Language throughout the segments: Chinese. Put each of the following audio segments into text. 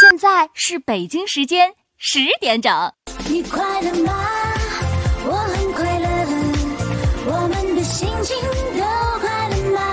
现在是北京时间10点整。 你快乐吗？我很快乐，我们的心情都快乐吗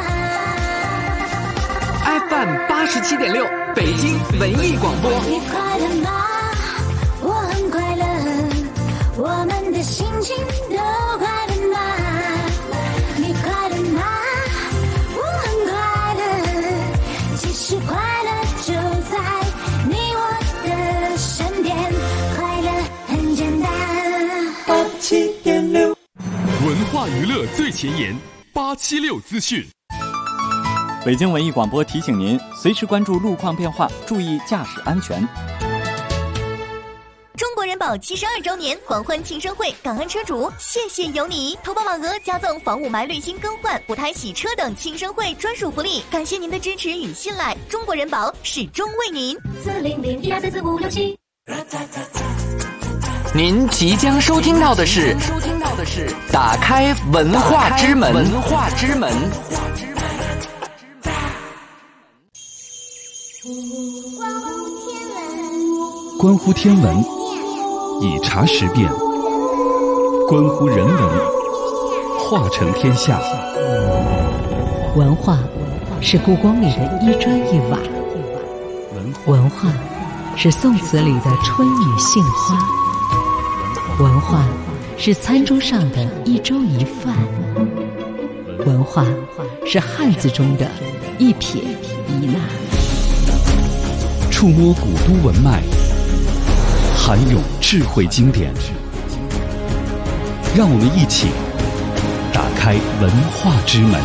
？FM 87.6，北京文艺广播。 你快乐吗？我很快乐，我们的心情都快乐吗？你快乐吗？我很快乐，其实快乐就在你我的身边，快乐很简单。 87.6，文化娱乐最前沿，876资讯。 北京文艺广播提醒您，随时关注路况变化，注意驾驶安全。 中国人保72周年狂欢庆生会，感恩车主，谢谢有你！投保满额加赠房屋霾滤芯更换、补胎洗车等庆生会专属福利，感谢您的支持与信赖，中国人保始终为您。 400-1234567。 您即将收听到的是打开文化之门。 关乎天文，以察时变；关乎人文，化成天下。 文化是故宫里的一砖一瓦，文化是宋词里的春雨杏花，文化是餐桌上的一粥一饭，文化是汉字中的一撇一捺。 触摸古都文脉，涵涌智慧经典，让我们一起打开文化之门。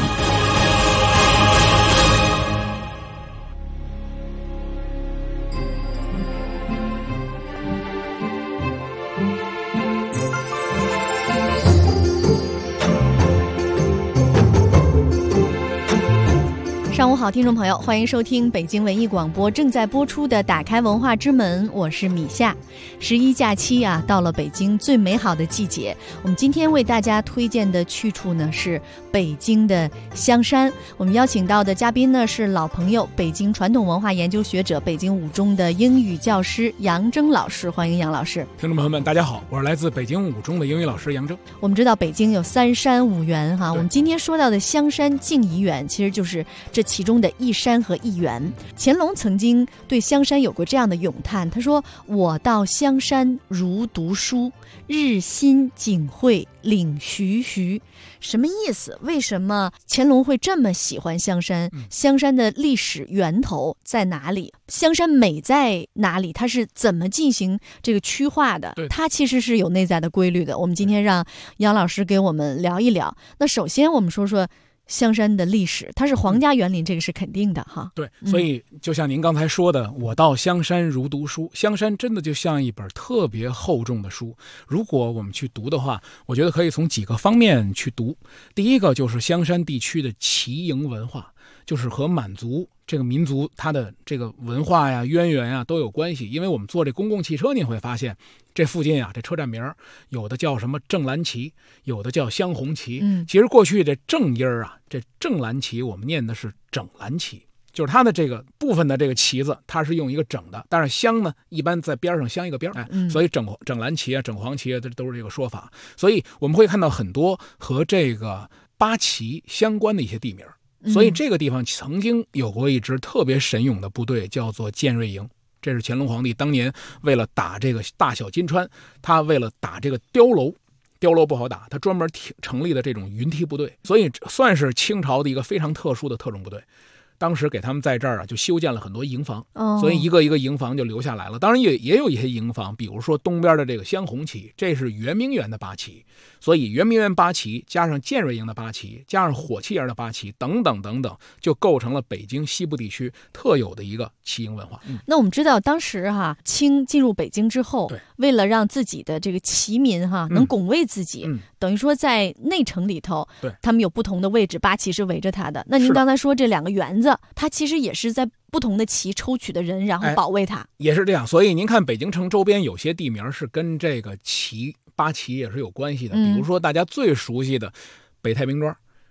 上午好，听众朋友，欢迎收听北京文艺广播正在播出的打开文化之门，我是米夏。11假期啊，到了北京最美好的季节，我们今天为大家推荐的去处呢是北京的香山。我们邀请到的嘉宾呢是老朋友，北京传统文化研究学者、北京五中的英语教师杨铮老师，欢迎杨老师。 听众朋友们大家好，我是来自北京五中的英语老师杨铮。 我们知道北京有3山5园哈，我们今天说到的香山静怡园其实就是这其中的一山和一园。乾隆曾经对香山有过这样的咏叹，他说：我到香山如读书，日新景会领徐徐。什么意思？为什么乾隆会这么喜欢香山？香山的历史源头在哪里？香山美在哪里？它是怎么进行这个区划的？它其实是有内在的规律的。我们今天让杨老师给我们聊一聊。那首先我们说说香山的历史，它是皇家园林，这个是肯定的哈。 对，所以就像您刚才说的，我到香山如读书，香山真的就像一本特别厚重的书。如果我们去读的话，我觉得可以从几个方面去读。第一个就是香山地区的骑营文化，就是和满族这个民族它的这个文化呀、渊源呀都有关系。因为我们坐这公共汽车，你会发现这附近啊，这车站名有的叫什么正蓝旗，有的叫香红旗。其实过去这正音啊，这正蓝旗我们念的是整蓝旗，就是它的这个部分的这个旗子，它是用一个整的，但是香呢一般在边上镶一个边，所以整蓝旗啊、整黄旗啊，这都是这个说法。所以我们会看到很多和这个八旗相关的一些地名。所以这个地方曾经有过一支特别神勇的部队，叫做建瑞营。这是乾隆皇帝当年为了打这个大小金川，他为了打这个碉楼不好打，他专门成立的这种云梯部队，所以算是清朝的一个非常特殊的特种部队。当时给他们在这儿啊，就修建了很多营房，所以一个一个营房就留下来了。当然也有一些营房，比如说东边的这个香红旗，这是圆明园的八旗，所以圆明园八旗加上建瑞营的八旗，加上火器营的八旗，等等等等，就构成了北京西部地区特有的一个骑营文化。 那我们知道当时清进入北京之后，为了让自己的这个骑民能拱卫自己，等于说在内城里头，他们有不同的位置，八旗是围着他的。那您刚才说这2个园子，它其实也是在不同的旗抽取的人，然后保卫它， 也是这样。所以您看北京城周边有些地名是跟这个八旗也是有关系的，比如说大家最熟悉的北太平庄，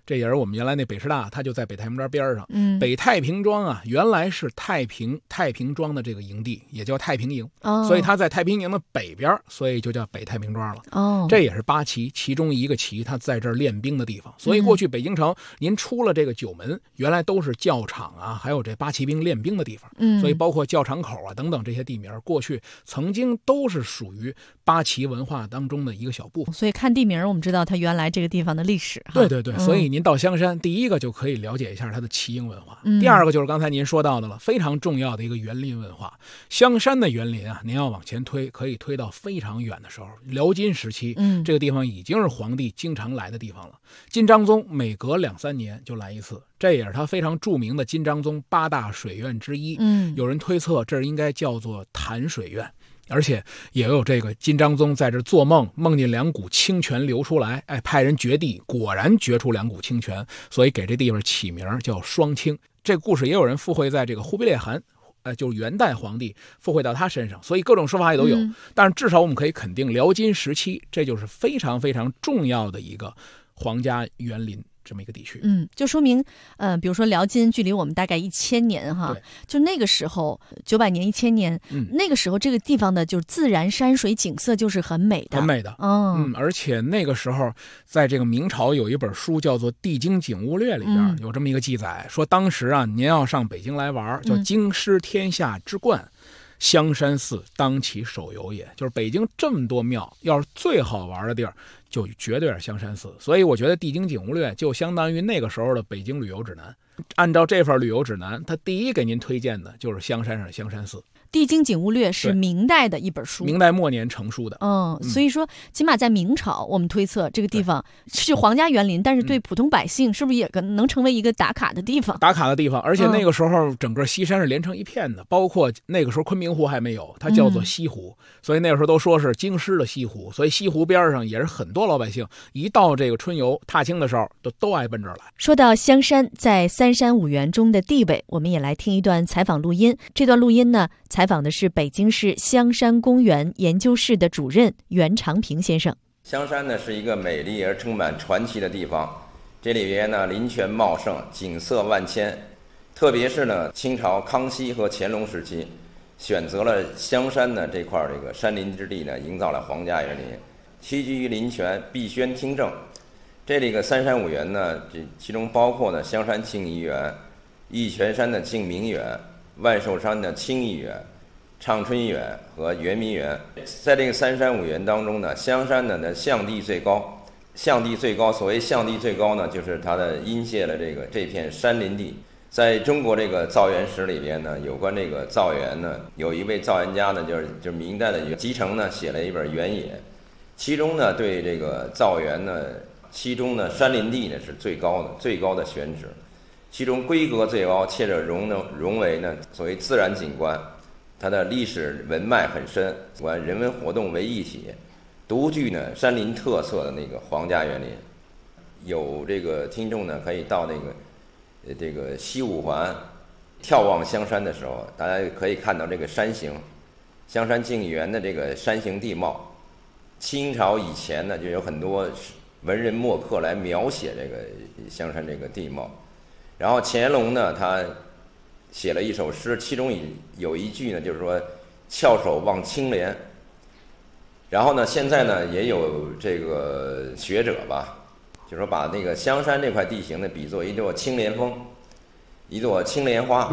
这也是我们原来那北师大，它就在北太平庄边上。北太平庄啊，原来是太平庄的这个营地，也叫太平营，所以它在太平营的北边，所以就叫北太平庄了。这也是八旗其中一个旗，它在这儿练兵的地方。所以过去北京城，您出了这个九门，原来都是教场啊，还有这八旗兵练兵的地方。所以包括教场口啊等等这些地名，过去曾经都是属于八旗文化当中的一个小部分。 所以看地名，我们知道它原来这个地方的历史。 对，所以您到香山，第一个就可以了解一下它的旗营文化。第二个就是刚才您说到的了，非常重要的一个园林文化。香山的园林啊，您要往前推，可以推到非常远的时候，辽金时期，这个地方已经是皇帝经常来的地方了。金章宗每隔2-3年就来一次，这也是他非常著名的金章宗8大水院之一。有人推测这应该叫做潭水院。而且也有这个金章宗在这做梦，梦见2股清泉流出来，派人掘地，果然掘出2股清泉，所以给这地方起名叫双清。这个故事也有人附会在这个忽必烈汗，就是元代皇帝附会到他身上，所以各种说法也都有。但是至少我们可以肯定，辽金时期这就是非常非常重要的一个皇家园林。这么一个地区， 就说明，比如说辽金距离我们大概1000年哈，就那个时候900年、1000年，那个时候这个地方的就是自然山水景色就是很美的， 很美的，而且那个时候在这个明朝有一本书叫做《地经景物略》里边有这么一个记载，说当时啊，您要上北京来玩，叫京师天下之冠。香山寺当其首游也，就是北京这么多庙，要是最好玩的地儿，就绝对是香山寺。所以我觉得《地经景物略》就相当于那个时候的北京旅游指南。按照这份旅游指南，它第一给您推荐的就是香山上的香山寺。 《地经景物略》是明代的一本书， 明代末年成书的。 所以说起码在明朝，我们推测这个地方是皇家园林，但是对普通百姓是不是也能成为一个打卡的地方？ 打卡的地方，而且那个时候整个西山是连成一片的，包括那个时候昆明湖还没有，它叫做西湖，所以那个时候都说是京师的西湖，所以西湖边上也是很多老百姓一到这个春游踏青的时候，都爱奔这儿来。 说到香山在三山五园中的地位，我们也来听一段采访录音。这段录音呢，采访的是北京市香山公园研究室的主任袁长平先生。 香山呢是一个美丽而充满传奇的地方，这里边呢林泉茂盛，景色万千。特别是呢清朝康熙和乾隆时期，选择了香山呢这块这个山林之地呢，营造了皇家园林，栖居于林泉，碧轩听政。这里个三山五园呢，这其中包括呢香山静怡园、玉泉山的静明园、万寿山的清怡园、畅春园和圆明园。在这个三山五园当中呢，香山呢的象地最高，象地最高。所谓象地最高呢，就是它的因谢了这片山林地。在中国这个造园史里边呢，有关这个造园呢，有一位造园家呢，就是明代的集成呢，写了一本《园野》，其中呢对这个造园呢，其中呢山林地呢是最高的选址，其中规格最高，且着融为呢所谓自然景观，它的历史文脉很深，人文活动为一体，独具呢山林特色的那个皇家园林。有这个听众呢可以到这个西五环眺望香山的时候，大家可以看到这个山形，香山静怡园的这个山形地貌。清朝以前呢就有很多文人墨客来描写这个香山这个地貌，然后乾隆呢他写了一首诗，其中有一句呢就是说翘首望青莲。然后呢现在呢也有这个学者吧，就是说把那个香山这块地形呢比作一座青莲峰，一座青莲花。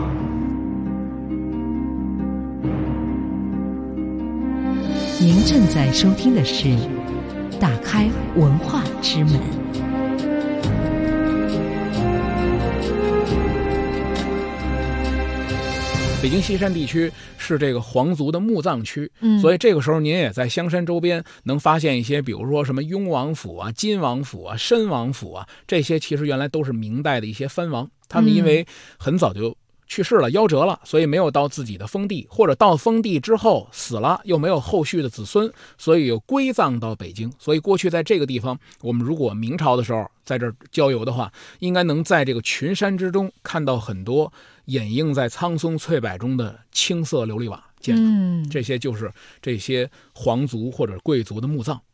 您正在收听的是打开文化之门。 北京西山地区是这个皇族的墓葬区，所以这个时候您也在香山周边能发现一些，比如说什么雍王府啊、金王府啊、申王府啊，这些其实原来都是明代的一些藩王，他们因为很早就去世了，夭折了，所以没有到自己的封地，或者到封地之后死了，又没有后续的子孙，所以又归葬到北京。所以过去在这个地方，我们如果明朝的时候在这儿郊游的话，应该能在这个群山之中看到很多掩映在苍松翠柏中的青色琉璃瓦建筑，这些就是这些皇族或者贵族的墓葬。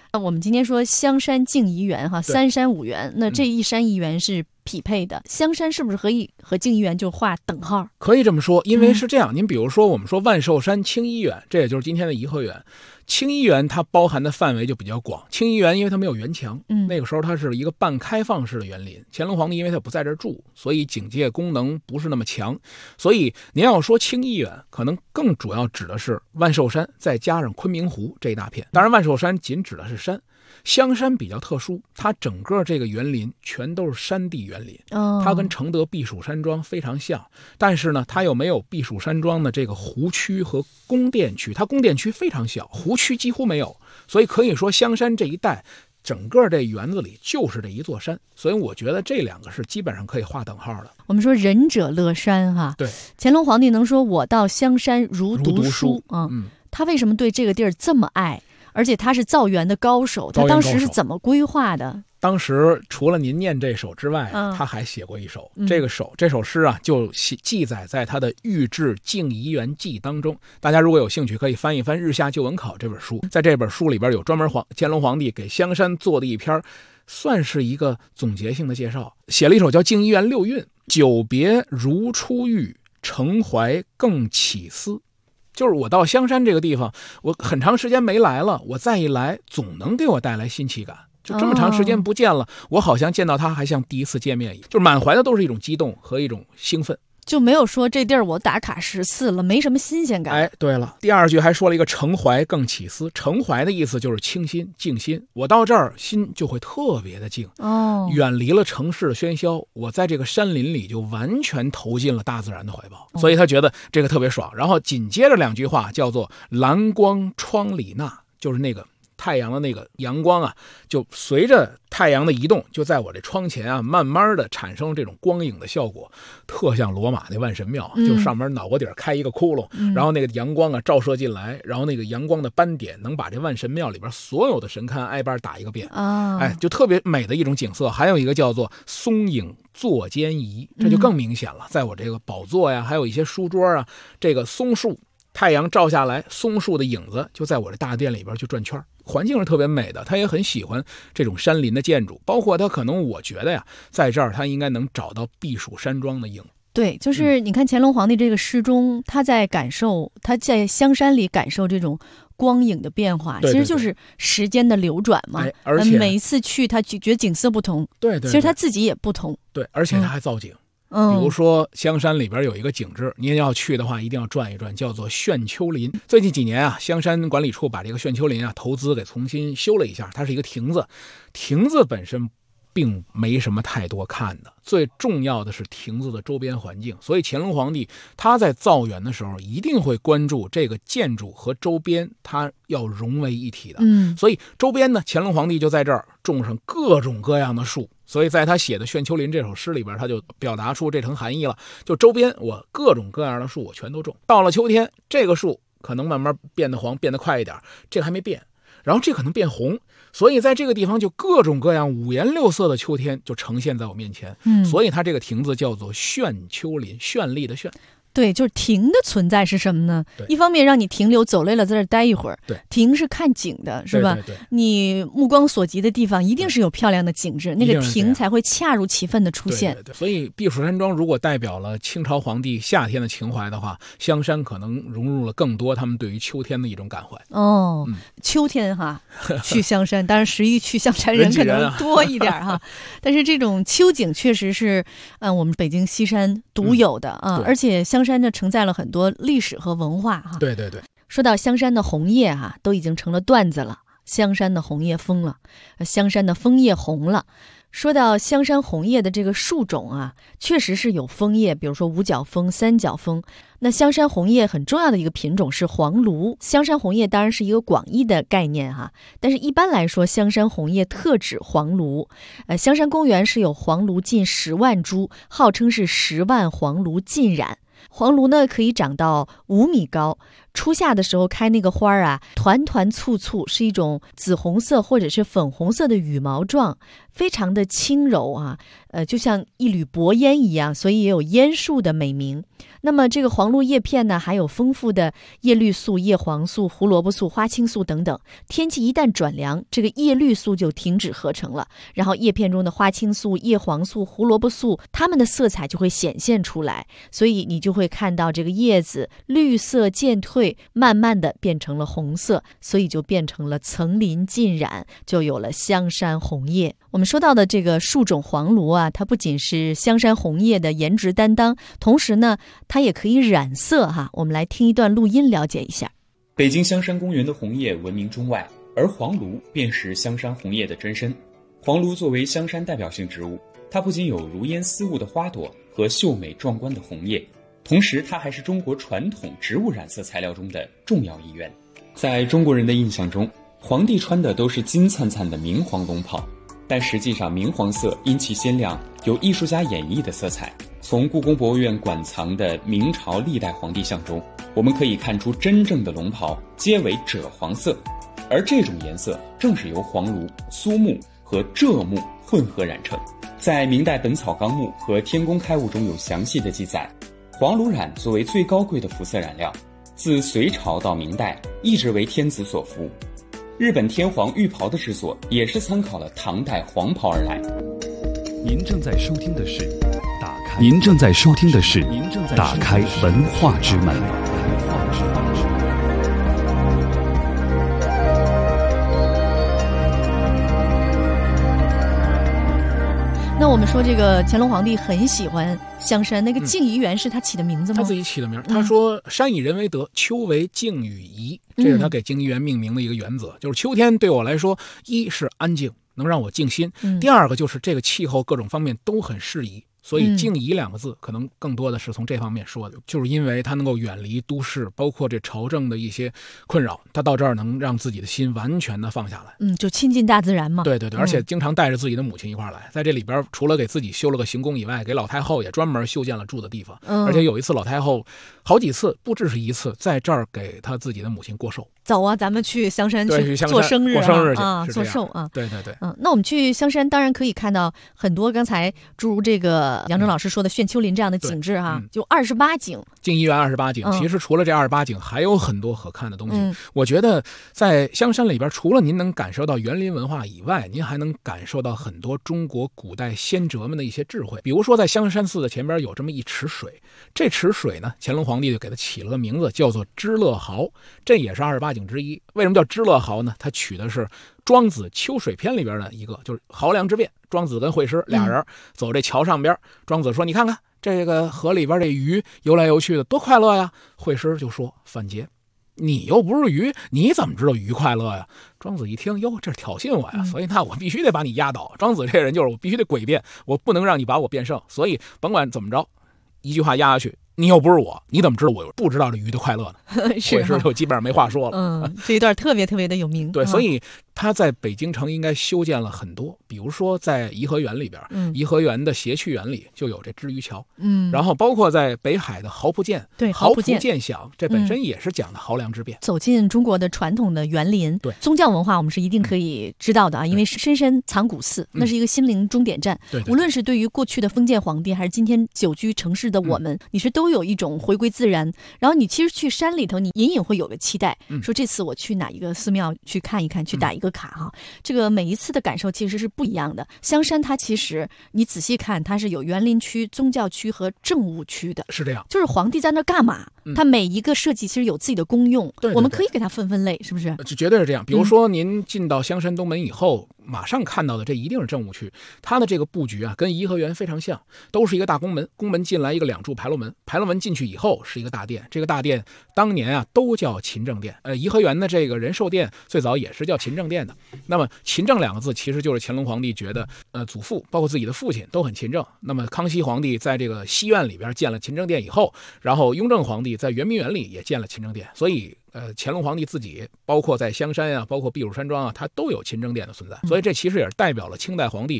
我们今天说香山净怡园哈，3山5园，那这1山1园是匹配的，香山是不是可以和净怡园就画等号？ 可以这么说，因为是这样，您比如说我们说万寿山清漪园，这也就是今天的颐和园。清漪园它包含的范围就比较广，清漪园因为它没有园墙，那个时候它是一个半开放式的园林。乾隆皇帝因为他不在这儿住，所以警戒功能不是那么强，所以您要说清漪园，可能更主要指的是万寿山再加上昆明湖这一大片。当然万寿山仅指的是山，香山比较特殊，它整个这个园林全都是山地园林，它跟承德避暑山庄非常像，但是呢，它又没有避暑山庄的这个湖区和宫殿区，它宫殿区非常小，湖区几乎没有，所以可以说香山这一带整个这园子里就是这一座山，所以我觉得这2个是基本上可以划等号的。 我们说仁者乐山哈， 对， 乾隆皇帝能说我到香山如读书啊，他为什么对这个地儿这么爱？而且他是造园的高手，他当时是怎么规划的？ 当时除了您念这首之外，他还写过一首，这首诗啊，就记载在他的《御制净怡园记》当中。大家如果有兴趣，可以翻一翻《日下旧闻考》这本书，在这本书里边有专门乾隆皇帝给香山做的一篇，算是一个总结性的介绍，写了一首叫《净怡园六韵》：久别如初遇，承怀更起思。就是我到香山这个地方，我很长时间没来了，我再一来总能给我带来新奇感。就这么长时间不见了，我好像见到他还像第一次见面一样，就是满怀的都是一种激动和一种兴奋。 就没有说这地儿我打卡10次了，没什么新鲜感。 哎，对了，第2句还说了一个承怀更起思。承怀的意思就是清心静心，我到这儿心就会特别的静，远离了城市的喧嚣，我在这个山林里就完全投进了大自然的怀抱，所以他觉得这个特别爽。然后紧接着2句话叫做蓝光窗里纳，就是那个太阳的那个阳光啊，就随着太阳的移动，就在我这窗前啊，慢慢的产生这种光影的效果，特像罗马那万神庙，就上面脑瓜顶开一个窟窿，然后那个阳光啊照射进来，然后那个阳光的斑点能把这万神庙里边所有的神龛挨班打一个遍，哎，就特别美的一种景色。还有一个叫做松影坐间仪，这就更明显了，在我这个宝座呀，还有一些书桌啊，这个松树。太阳照下来，松树的影子就在我这大殿里边去转圈，环境是特别美的。他也很喜欢这种山林的建筑，包括他可能我觉得呀，在这儿他应该能找到避暑山庄的影。 对，就是你看乾隆皇帝这个诗中，他在香山里感受这种光影的变化，其实就是时间的流转嘛。 而且每一次去，他觉得景色不同， 对， 其实他自己也不同。 对，而且他还造景。比如说香山里边有一个景致，您要去的话一定要转一转，叫做炫丘林。最近几年啊，香山管理处把这个炫丘林啊投资给重新修了一下，它是一个亭子，亭子本身并没什么太多看的，最重要的是亭子的周边环境。所以乾隆皇帝他在造园的时候一定会关注这个建筑和周边，它要融为一体的。所以周边呢，乾隆皇帝就在这儿种上各种各样的树。所以在他写的《炫丘林》这首诗里边，他就表达出这层含义了。就周边我各种各样的树我全都种，到了秋天，这个树可能慢慢变得黄，变得快一点，这个还没变，然后这可能变红，所以在这个地方就各种各样五颜六色的秋天就呈现在我面前。所以它这个亭子叫做炫丘林，绚丽的炫。 对，就是亭的存在是什么呢？一方面让你停留，走累了在这儿待一会儿。 对， 亭是看景的，是吧？ 对， 你目光所及的地方一定是有漂亮的景致，那个亭才会恰如其分的出现。 对，所以避暑山庄如果代表了清朝皇帝夏天的情怀的话，香山可能融入了更多他们对于秋天的一种感怀。 秋天哈，去香山，当然11去香山人可能多一点哈，但是这种秋景确实是我们北京西山独有的啊，而且香山呢承载了很多历史和文化哈。 对， 说到香山的红叶哈，都已经成了段子了。香山的红叶疯了，香山的枫叶红了。说到香山红叶的这个树种啊，确实是有枫叶，比如说五角枫、三角枫。那香山红叶很重要的一个品种是黄芦。香山红叶当然是一个广义的概念哈，但是一般来说，香山红叶特指黄芦。香山公园是有黄芦近10万株，号称是10万黄芦浸染。黄芦呢可以长到5米高， 初夏的时候开那个花啊，团团簇簇，是一种紫红色或者是粉红色的羽毛状，非常的轻柔啊，就像一缕薄烟一样，所以也有烟树的美名。那么这个黄露叶片呢，还有丰富的叶绿素、叶黄素、胡萝卜素、花青素等等。天气一旦转凉，这个叶绿素就停止合成了，然后叶片中的花青素、叶黄素、胡萝卜素，它们的色彩就会显现出来，所以你就会看到这个叶子绿色渐退，慢慢的变成了红色，所以就变成了层林尽染，就有了香山红叶。我们说到的这个树种黄栌啊，它不仅是香山红叶的颜值担当，同时呢，它也可以染色哈。我们来听一段录音了解一下。 北京香山公园的红叶闻名中外，而黄栌便是香山红叶的真身。黄栌作为香山代表性植物，它不仅有如烟似雾的花朵和秀美壮观的红叶，同时它还是中国传统植物染色材料中的重要一员。在中国人的印象中，皇帝穿的都是金灿灿的明黄龙袍，但实际上明黄色因其鲜亮，有艺术家演绎的色彩。从故宫博物院馆藏的明朝历代皇帝像中，我们可以看出真正的龙袍皆为赭黄色，而这种颜色正是由黄栌、苏木和柘木混合染成。在明代《本草纲目》和《天工开物》中有详细的记载，黄栌染作为最高贵的服色染料，自隋朝到明代一直为天子所服。日本天皇浴袍的制作也是参考了唐代黄袍而来。 您正在收听的是打开文化之门。 那我们说这个乾隆皇帝很喜欢香山，那个静怡园是他起的名字吗？ 他自己起的名。他说山以人为德，秋为静与怡，这是他给静怡园命名的一个原则。就是秋天对我来说，一是安静，能让我静心，第二个就是这个气候各种方面都很适宜。所以静怡两个字可能更多的是从这方面说的，就是因为它能够远离都市，包括这朝政的一些困扰，他到这儿能让自己的心完全的放下来， 就亲近大自然嘛。 对对对，而且经常带着自己的母亲一块儿来，在这里边除了给自己修了个行宫以外，给老太后也专门修建了住的地方，而且有一次老太后好几次，不只是一次，在这儿给她自己的母亲过寿。 走啊，咱们去香山去做生日， 过生日去啊，做寿啊。 对对对， 那我们去香山，当然可以看到很多刚才诸如这个杨铮老师说的炫丘林这样的景致哈，就28景， 静怡园28景。其实除了这28景，还有很多可看的东西。我觉得在香山里边，除了您能感受到园林文化以外，您还能感受到很多中国古代先哲们的一些智慧。比如说，在香山寺的前边有这么一池水，这池水呢，乾隆皇帝就给它起了个名字，叫做知乐豪，这也是28景之一。为什么叫知乐豪呢？它取的是庄子《秋水篇》里边的一个，就是濠梁之变。庄子跟惠施俩人走这桥上边，庄子说：“你看看这个河里边这鱼游来游去的，多快乐呀！”惠施就说：“范桀，你又不是鱼，你怎么知道鱼快乐呀？”庄子一听，哟，这是挑衅我呀！所以那我必须得把你压倒。庄子这人就是我必须得诡辩，我不能让你把我变胜。所以甭管怎么着，一句话压下去。你又不是我，你怎么知道我不知道这鱼的快乐呢？惠施就基本上没话说了。 这一段特别特别的有名。 对，所以他在北京城应该修建了很多，比如说在颐和园里边，颐和园的谐趣园里就有这知鱼桥。然后包括在北海的濠浦涧， 对， 濠浦涧响，这本身也是讲的濠梁之变。 走进中国的传统的园林， 对宗教文化我们是一定可以知道的啊，因为深山藏古寺，那是一个心灵终点站。 对， 无论是对于过去的封建皇帝，还是今天久居城市的我们，你是都有一种回归自然。然后你其实去山里头，你隐隐会有个期待，说这次我去哪一个寺庙去看一看，去打一个卡哈。这个每一次的感受其实是不一样的。香山它其实你仔细看，它是有园林区、宗教区和政务区的， 是这样。 就是皇帝在那干嘛？它每一个设计其实有自己的功用， 对， 我们可以给它分类，是不是？ 绝对是这样。比如说您进到香山东门以后，马上看到的这一定是政务区，它的这个布局啊，跟颐和园非常像，都是一个大宫门，宫门进来一个2柱牌楼门，牌楼门进去以后是一个大殿，这个大殿当年啊都叫勤政殿。颐和园的这个仁寿殿最早也是叫勤政殿的。那么勤政2个字其实就是乾隆皇帝觉得祖父包括自己的父亲都很勤政。那么康熙皇帝在这个西苑里边建了勤政殿以后，然后雍正皇帝在圆明园里也建了勤政殿，所以乾隆皇帝自己包括在香山啊，包括避暑山庄啊，他都有勤政殿的存在。所以这其实也是代表了清代皇帝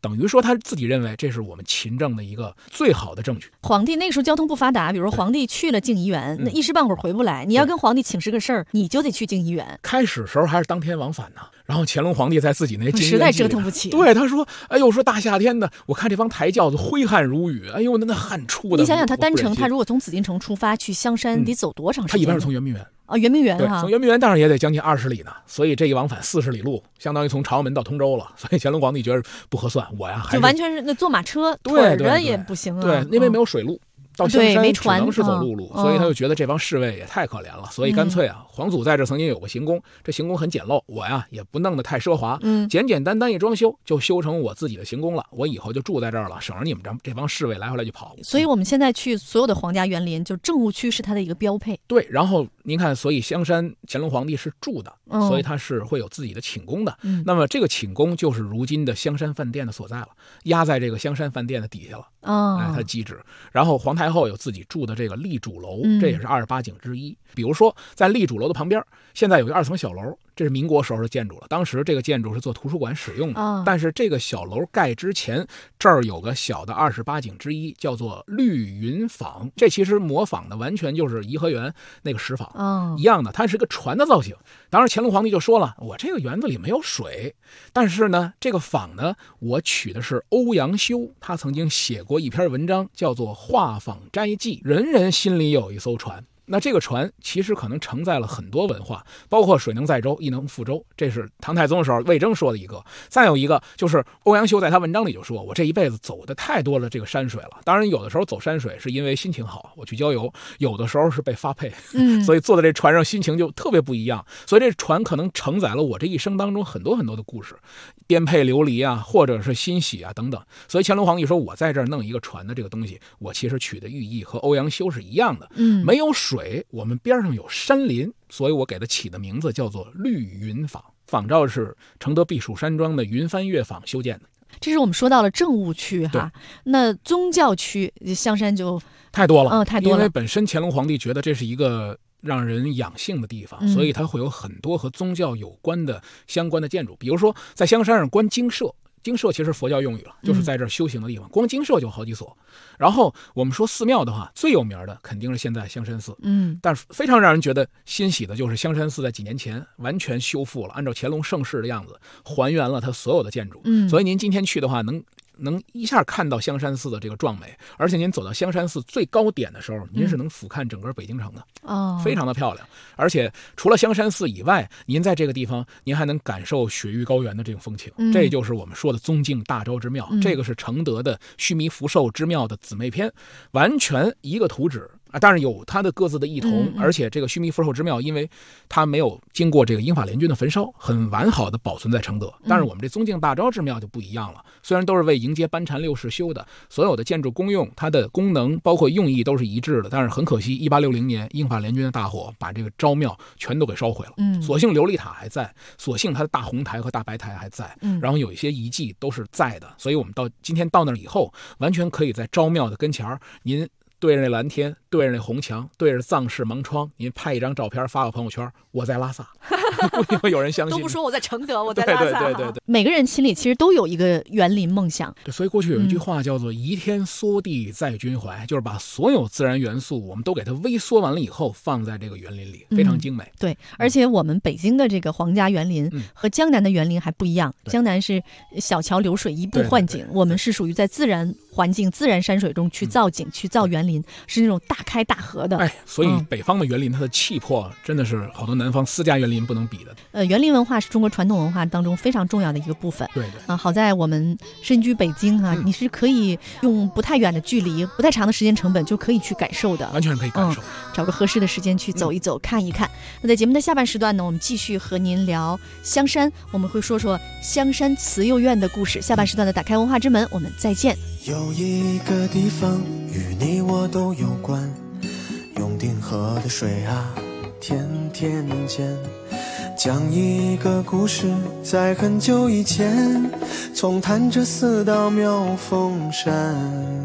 等于说他自己认为这是我们勤政的一个最好的证据。 皇帝那个时候交通不发达，比如说皇帝去了静怡园，那一时半会儿回不来，你要跟皇帝请示个事儿，你就得去静怡园。 开始时候还是当天往返呢，然后乾隆皇帝在自己那静怡园实在折腾不起。 对，他说：“哎呦，说大夏天的，我看这帮抬轿子挥汗如雨，哎呦，那汗出的。” 你想想，他单程，他如果从紫禁城出发去香山，得走多长时间？ 他一般是从圆明园。 圆明园对，从圆明园当然也得将近20里呢，所以这一往返40里路，相当于从朝阳门到通州了。所以乾隆皇帝觉得不合算，我呀还是就完全是那坐马车，腿着也不行啊。 对，因为没有水路。到香山只能是走陆路， 哦、 所以他就觉得这帮侍卫也太可怜了，所以干脆啊，皇祖在这曾经有个行宫，这行宫很简陋，我呀也不弄得太奢华，简简单单一装修就修成我自己的行宫了，我以后就住在这儿了，省着你们这帮侍卫来回来去跑。 所以我们现在去所有的皇家园林，就政务区是它的一个标配。 对，然后您看，所以香山乾隆皇帝是住的，所以他是会有自己的寝宫的。那么这个寝宫就是如今的香山饭店的所在了，压在这个香山饭店的底下了。它的基址。然后皇太后有自己住的这个丽主楼，这也是28景之一。比如说在丽主楼的旁边，现在有一个2层小楼，这是民国时候的建筑了。当时这个建筑是做图书馆使用的，但是这个小楼盖之前，这儿有个小的28景之一，叫做绿云坊。这其实模仿的完全就是颐和园那个石坊一样的，它是个船的造型。当时乾隆皇帝就说了，我这个园子里没有水，但是呢，这个坊呢，我取的是欧阳修，他曾经写过一篇文章，叫做《画舫斋记》，人人心里有一艘船。那这个船其实可能承载了很多文化，包括水能载舟，亦能覆舟，这是唐太宗的时候魏征说的一个。再有一个就是欧阳修在他文章里就说，我这一辈子走的太多了这个山水了。当然有的时候走山水是因为心情好，我去郊游，有的时候是被发配，所以坐在这船上心情就特别不一样。所以这船可能承载了我这一生当中很多很多的故事，颠沛流离啊，或者是欣喜啊等等。所以乾隆皇帝说，我在这儿弄一个船的这个东西，我其实取的寓意和欧阳修是一样的。没有水，我们边上有山林，所以我给它起的名字叫做绿云坊。仿照是承德避暑山庄的云帆乐坊修建的。 这是我们说到了政务区哈，那宗教区香山就太多了， 太多了。 因为本身乾隆皇帝觉得这是一个让人养性的地方，所以它会有很多和宗教有关的相关的建筑。比如说在香山上观精舍，精舍其实是佛教用语了，就是在这儿修行的地方，光精舍就好几所。然后我们说寺庙的话，最有名的肯定是现在香山寺，但是非常让人觉得欣喜的就是香山寺在几年前完全修复了，按照乾隆盛世的样子还原了它所有的建筑。所以您今天去的话，能一下看到香山寺的这个壮美，而且您走到香山寺最高点的时候，您是能俯瞰整个北京城的，非常的漂亮。而且除了香山寺以外，您在这个地方，您还能感受雪域高原的这种风情，这就是我们说的宗敬大昭之庙。这个是承德的须弥福寿之庙的姊妹篇，完全一个图纸。当然有它的各自的异同，而且这个须弥福寿之庙，因为它没有经过这个英法联军的焚烧，很完好的保存在承德。但是我们这宗敬大昭之庙就不一样了，虽然都是为迎接班禅六世修的，所有的建筑功用、它的功能包括用意都是一致的，但是很可惜1860年英法联军的大火把这个昭庙全都给烧毁了。所幸琉璃塔还在，所幸它的大红台和大白台还在，然后有一些遗迹都是在的，所以我们今天到那儿以后，完全可以在昭庙的跟前儿，您对着那蓝天，对着那红墙，对着藏式盲窗，您拍一张照片发个朋友圈，我在拉萨，估计会有人相信。 都不说我在承德，我在拉萨。 对， 每个人心里其实都有一个园林梦想。 对，所以过去有一句话叫做移天缩地在君怀，就是把所有自然元素我们都给它微缩完了以后放在这个园林里，非常精美。 对，而且我们北京的这个皇家园林和江南的园林还不一样，江南是小桥流水一步换景，我们是属于在自然环境、自然山水中去造景、去造园林。是那种大开大合的， 所以北方的园林它的气魄真的是好多南方私家园林不能比的。 园林文化是中国传统文化当中非常重要的一个部分。 对好在我们身居北京你是可以用不太远的距离、不太长的时间成本就可以去感受的， 完全可以感受。 找个合适的时间去走一走、看一看。那在节目的下半时段呢，我们继续和您聊香山，我们会说说香山慈幼院的故事。下半时段的打开文化之门，我们再见。 有一个地方与你我都有关，永定河的水啊，天天见。讲一个故事，在很久以前，从潭柘寺到妙峰山。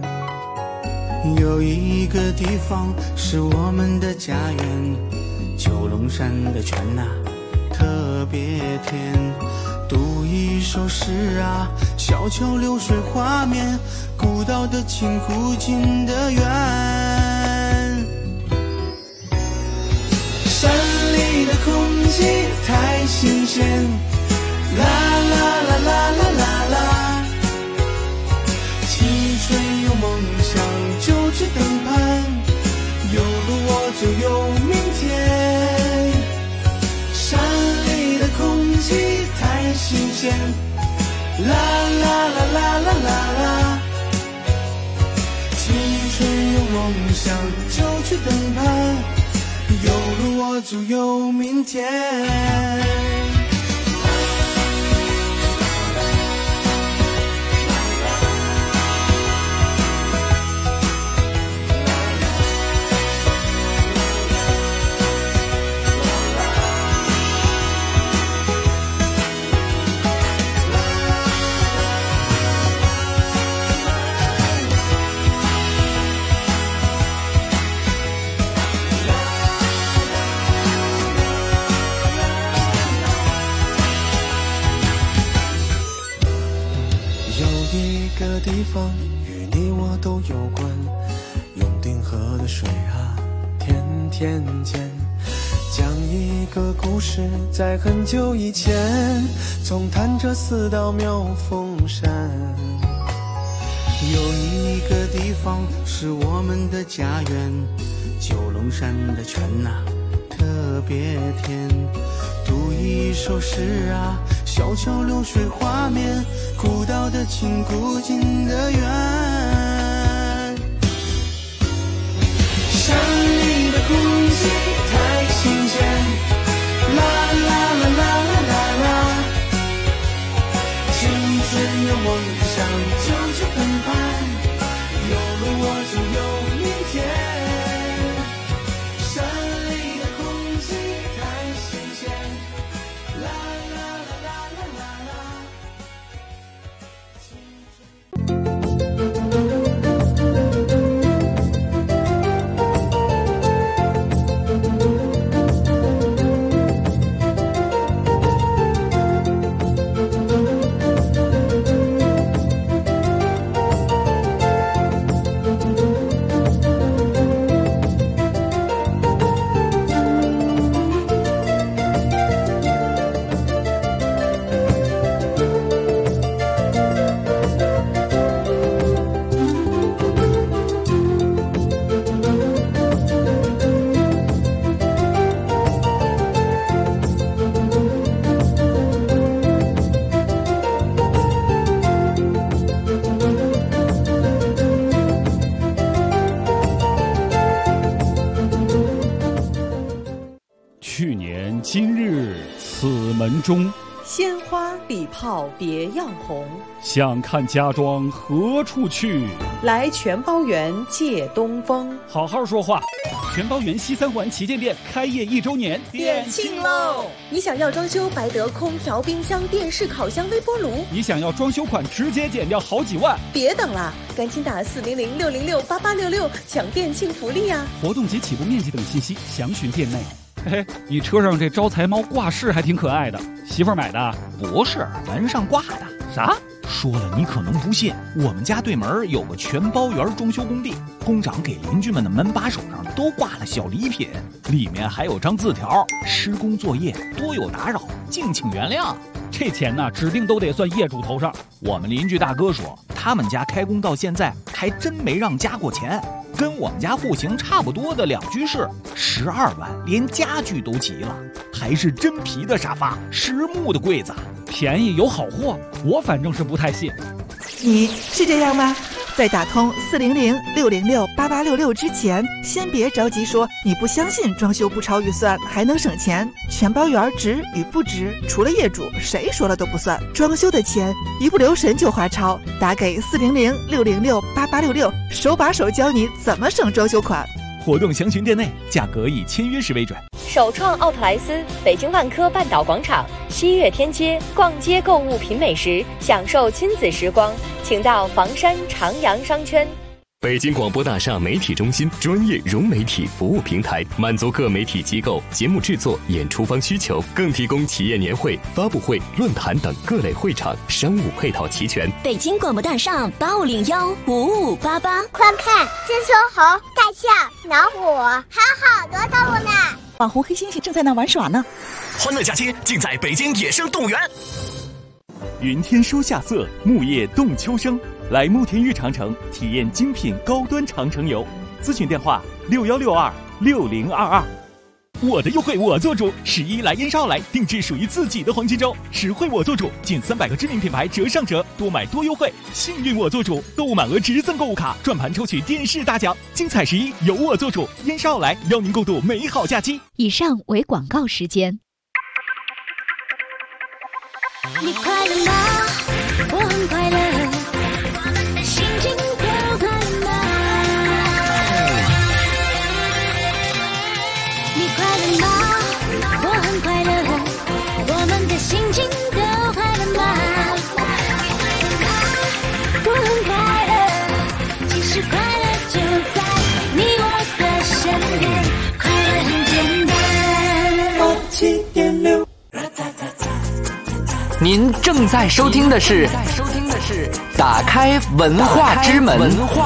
有一个地方是我们的家园，九龙山的泉啊，特别甜。读一首诗啊，小桥流水画面，古道的情，古今的缘。山里的空气太新鲜，啦啦啦啦啦啦啦。青春有梦想就去登攀，有路我就有明天。山里的空气太新鲜，啦啦啦啦啦啦啦。青春有梦想就去登攀，有路我就有明天。地方与你我都有关，永定河的水啊，天天见。讲一个故事，在很久以前，从潭柘寺到妙峰山，有一个地方是我们的家园，九龙山的泉啊，特别甜。读一首诗啊，小桥流水画面，古道的情，古今的缘。山里的空气太新鲜，啦啦啦啦啦啦啦。青春有梦想就去奔攀，有路我就有明天。山里的空气太新鲜，啦啦啦啦啦啦啦。 去年今日此门中， 鲜花礼炮别样红。 想看家庄何处去？ 来全包园借东风。 好好说话。全包园西三环旗舰店开业1周年， 店庆喽！你想要装修白得空调、冰箱、电视、烤箱、微波炉？ 你想要装修款直接减掉好几万？ 别等了，赶紧打400-606-8866抢店庆福利呀！ 活动及起步面积等信息详询店内。嘿，你车上这招财猫挂饰还挺可爱的，媳妇儿买的？ 不是，门上挂的。 啥？ 说了你可能不信，我们家对门有个全包园装修工地，工长给邻居们的门把手上都挂了小礼品，里面还有张字条：施工作业多有打扰，敬请原谅。 这钱呢，指定都得算业主头上。 我们邻居大哥说，他们家开工到现在还真没让加过钱，跟我们家户型差不多的2居室，12万，连家具都齐了，还是真皮的沙发，实木的柜子， 便宜有好货，我反正是不太信。 你是这样吗？在打通400-606-8866之前，先别着急说你不相信装修不超预算还能省钱。全包园值与不值，除了业主，谁说了都不算。装修的钱一不留神就花超，打给400-606-8866，手把手教你怎么省装修款。 活动详询店内，价格以签约时为准。 首创奥特莱斯，北京万科半岛广场西岳天街，逛街购物品美食，享受亲子时光，请到房山长阳商圈。 北京广播大厦媒体中心专业融媒体服务平台，满足各媒体机构节目制作、演出方需求，更提供企业年会、发布会、论坛等各类会场，商务配套齐全。 北京广播大厦85015588， 快看，这说猴、大象、老虎，还有好多动物呢。 网红黑猩猩正在那玩耍呢。 欢乐假期尽在北京野生动物园。 云天收夏色，木叶动秋声。来慕田峪长城体验精品高端长城游，咨询电话61626022。我的优惠我做主，11来燕少来定制属于自己的黄金周，实惠我做主，近300个知名品牌折上折，多买多优惠，幸运我做主，购物满额直赠购物卡，转盘抽取电视大奖，精彩11由我做主，燕少来邀您共度美好假期。 以上为广告时间。 你快乐吗？我很快乐。心情都快乐吗？你快乐吗？我很快乐，我们的心情都快乐吗？我很快乐，其实快乐就在你我的身边，快乐很简单。 您正在收听的是打开文化之门。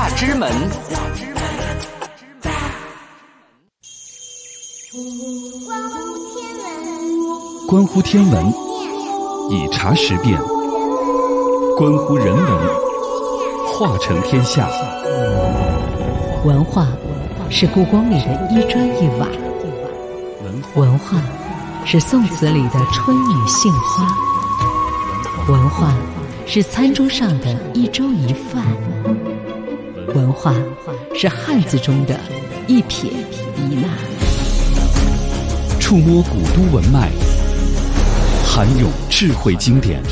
关乎天文，以察时变；关乎人文，化成天下。 文化是故宫里的一砖一瓦，文化是宋词里的春雨杏花，文化是餐桌上的一粥一饭，文化是汉字中的一撇一捺。 触摸古都文脉，涵涌智慧经典，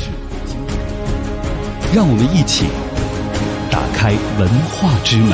让我们一起打开文化之门。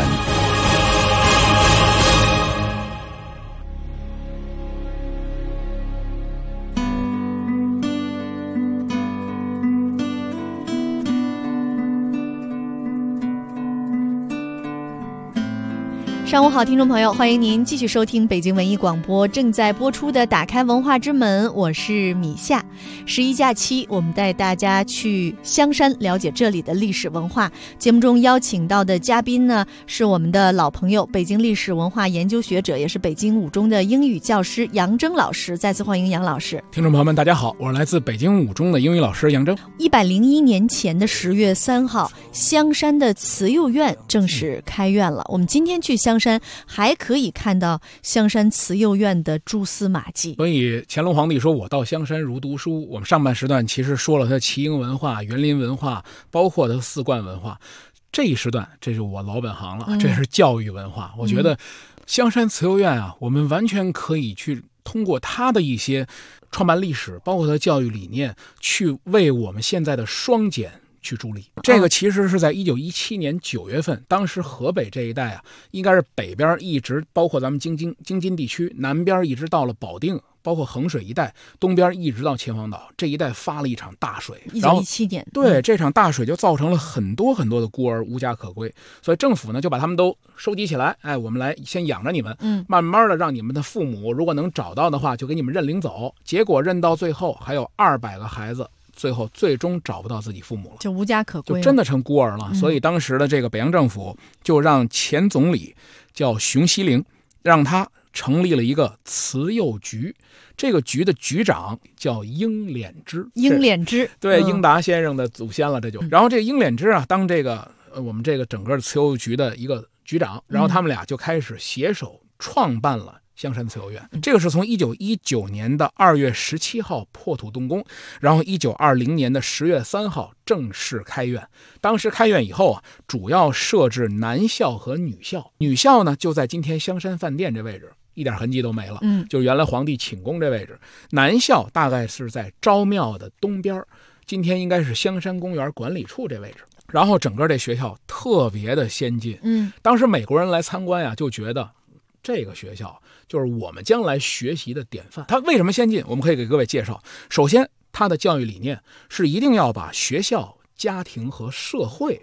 上午好，听众朋友，欢迎您继续收听北京文艺广播正在播出的打开文化之门，我是米夏。11假期我们带大家去香山了解这里的历史文化。节目中邀请到的嘉宾呢，是我们的老朋友，北京历史文化研究学者，也是北京五中的英语教师杨铮老师。再次欢迎杨老师。 听众朋友们大家好，我是来自北京五中的英语老师杨铮。 101年前的10月3号，香山的慈幼院正式开院了。我们今天去香山还可以看到香山慈幼院的蛛丝马迹。 所以乾隆皇帝说我到香山如读书，我们上半时段其实说了他的齐营文化、园林文化，包括他的四观文化。这一时段这是我老本行了，这是教育文化。我觉得香山慈幼院啊，我们完全可以去通过他的一些创办历史，包括他的教育理念，去为我们现在的双减去助力。这个其实是在1917年9月份，当时河北这一带啊，应该是北边一直包括咱们京津地区，南边一直到了保定，包括衡水一带，东边一直到秦皇岛，这一带发了一场大水。 1917年， 对，这场大水就造成了很多很多的孤儿无家可归，所以政府呢就把他们都收集起来，我们来先养着你们，慢慢的让你们的父母如果能找到的话，就给你们认领走。结果认到最后还有200个孩子。最终找不到自己父母了， 就无家可归， 就真的成孤儿了。所以当时的这个北洋政府就让前总理叫熊希龄，让他成立了一个慈幼局，这个局的局长叫英敛之。 英敛之， 对，英达先生的祖先了，这就。然后这个英敛之啊，当这个我们这个整个慈幼局的一个局长，然后他们俩就开始携手创办了香山慈幼院。这个是从1919年的2月17号破土动工，然后1920年的10月3号正式开院。当时开院以后啊，主要设置男校和女校，女校呢就在今天香山饭店这位置，一点痕迹都没了，就原来皇帝寝宫这位置。男校大概是在昭庙的东边，今天应该是香山公园管理处这位置。然后整个这学校特别的先进，当时美国人来参观呀，就觉得这个学校就是我们将来学习的典范。它为什么先进？我们可以给各位介绍。首先，它的教育理念是一定要把学校、家庭和社会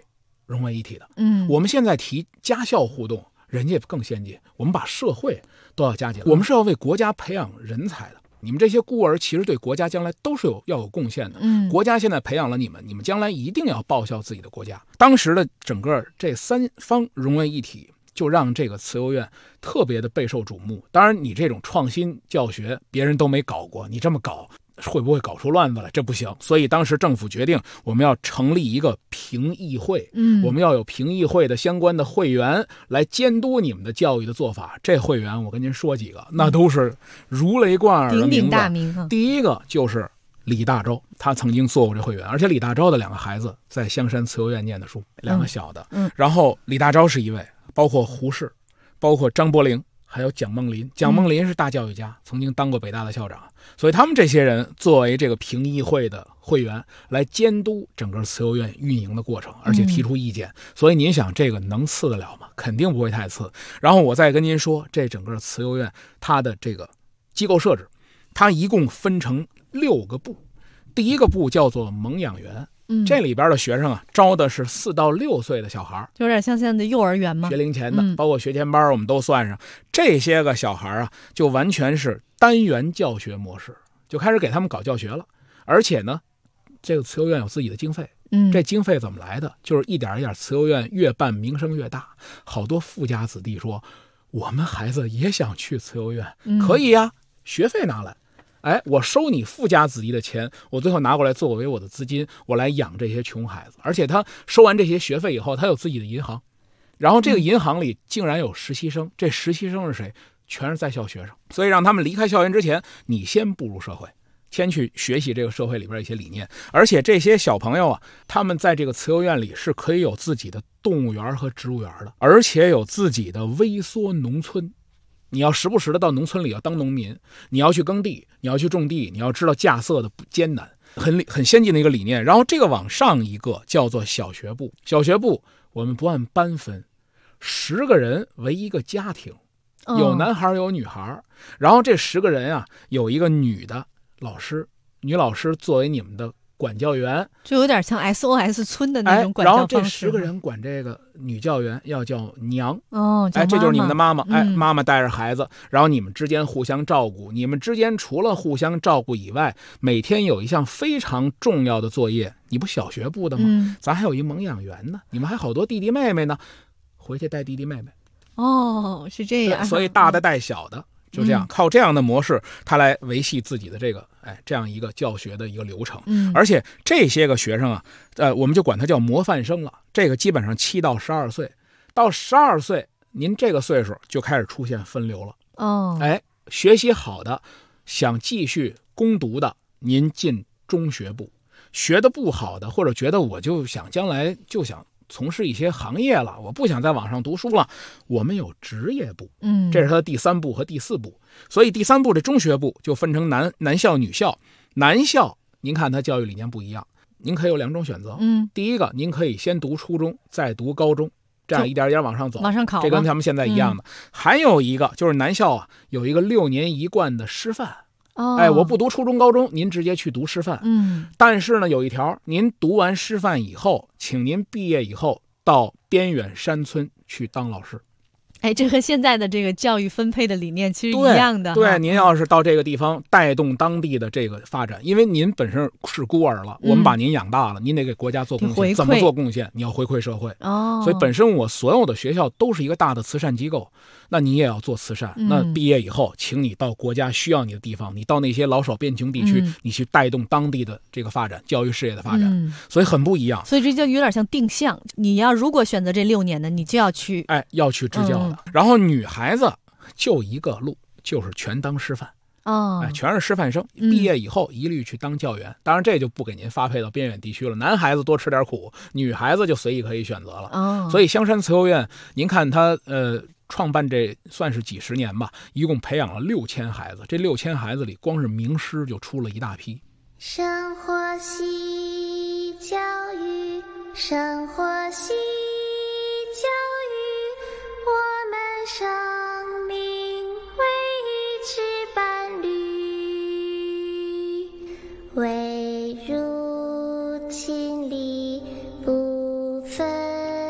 融为一体的。我们现在提家校互动，人家更先进，我们把社会都要加进来，我们是要为国家培养人才的。你们这些孤儿其实对国家将来都是要有贡献的。国家现在培养了你们，你们将来一定要报效自己的国家。当时的整个这三方融为一体，就让这个慈幼院特别的备受瞩目。当然，你这种创新教学别人都没搞过，你这么搞会不会搞出乱子来？这不行。所以当时政府决定，我们要成立一个评议会，我们要有评议会的相关的会员来监督你们的教育的做法。这会员我跟您说几个，那都是如雷贯耳的名字， 鼎鼎大名。 第一个就是李大钊，他曾经做过这会员，而且李大钊的2个孩子在香山慈幼院念的书，2个小的。然后李大钊是一位，包括胡适，包括张伯苓，还有蒋梦麟。蒋梦麟是大教育家，曾经当过北大的校长。所以他们这些人作为这个评议会的会员，来监督整个慈幼院运营的过程，而且提出意见。所以您想，这个能次得了吗？肯定不会太次。然后我再跟您说，这整个慈幼院它的这个机构设置，它一共分成6个部。第一个部叫做蒙养园，这里边的学生啊，招的是4到6岁的小孩， 有点像现在的幼儿园吗？ 学龄前的，包括学前班我们都算上。这些个小孩啊，就完全是单元教学模式，就开始给他们搞教学了。而且呢，这个慈幼院有自己的经费，这经费怎么来的？就是一点一点，慈幼院越办名声越大。好多富家子弟说，我们孩子也想去慈幼院，可以呀，学费拿来。我收你富家子弟的钱，我最后拿过来作为我的资金，我来养这些穷孩子。而且他收完这些学费以后，他有自己的银行，然后这个银行里竟然有实习生，这实习生是谁？全是在校学生。所以让他们离开校园之前，你先步入社会，先去学习这个社会里边一些理念。而且这些小朋友啊，他们在这个慈幼院里是可以有自己的动物园和植物园的，而且有自己的微缩农村。你要时不时的到农村里要当农民，你要去耕地，你要去种地，你要知道架色的艰难，很先进的一个理念。然后这个往上一个叫做小学部，小学部我们不按班分，10个人为一个家庭，有男孩有女孩，然后这10个人啊，有一个女的老师，女老师作为你们的管教员， 就有点像 SOS 村的那种管教方式。 然后这10个人管这个女教员要叫娘， 叫妈妈。 这就是你们的妈妈。妈妈带着孩子，然后你们之间互相照顾。你们之间除了互相照顾以外，每天有一项非常重要的作业。你不小学部的吗？咱还有一蒙养园呢，你们还好多弟弟妹妹呢，回去带弟弟妹妹。 是这样。 所以大的带小的。就这样，靠这样的模式，他来维系自己的这个这样一个教学的一个流程。而且这些个学生啊，我们就管他叫模范生了。这个基本上7到12岁，到12岁，您这个岁数就开始出现分流了。学习好的，想继续攻读的，您进中学部；学的不好的，或者觉得我就想将来就想从事一些行业了，我不想在网上读书了，我们有职业部，这是他的第3部和第4部。所以第3部这中学部就分成男校女校。男校您看他教育理念不一样，您可以有2种选择。第一个，您可以先读初中再读高中，这样一点一点往上走， 往上考， 这跟他们现在一样的。还有一个就是男校啊，有一个6年1贯的师范。我不读初中高中，您直接去读师范。但是呢，有一条，您读完师范以后，请您毕业以后到边远山村去当老师。 这和现在的这个教育分配的理念其实一样的。 对，您要是到这个地方带动当地的这个发展，因为您本身是孤儿了，我们把您养大了，您得给国家做贡献。怎么做贡献？你要回馈社会。所以本身我所有的学校都是一个大的慈善机构，那你也要做慈善。那毕业以后，请你到国家需要你的地方，你到那些老少边穷地区，你去带动当地的这个发展，教育事业的发展。所以很不一样。 所以这就有点像定向，你要如果选择这6年的，你就要去要去支教的。然后女孩子就一个路，就是全当师范。全是师范生，毕业以后一律去当教员。当然这就不给您发配到边远地区了，男孩子多吃点苦，女孩子就随意可以选择了。所以香山慈幼院，您看他创办这算是几十年吧，一共培养了6000孩子。这6000孩子里，光是名师就出了一大批。 生活系教育，生活系教育，我们生命为之伴侣，未入情理不分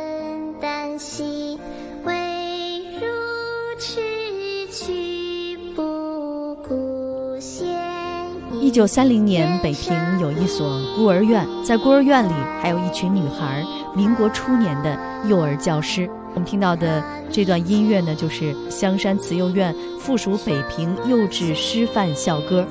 1930年，北平有一所孤儿院，在孤儿院里还有一群女孩，民国初年的幼儿教师。我们听到的这段音乐呢，就是香山慈幼院附属北平幼稚师范校歌。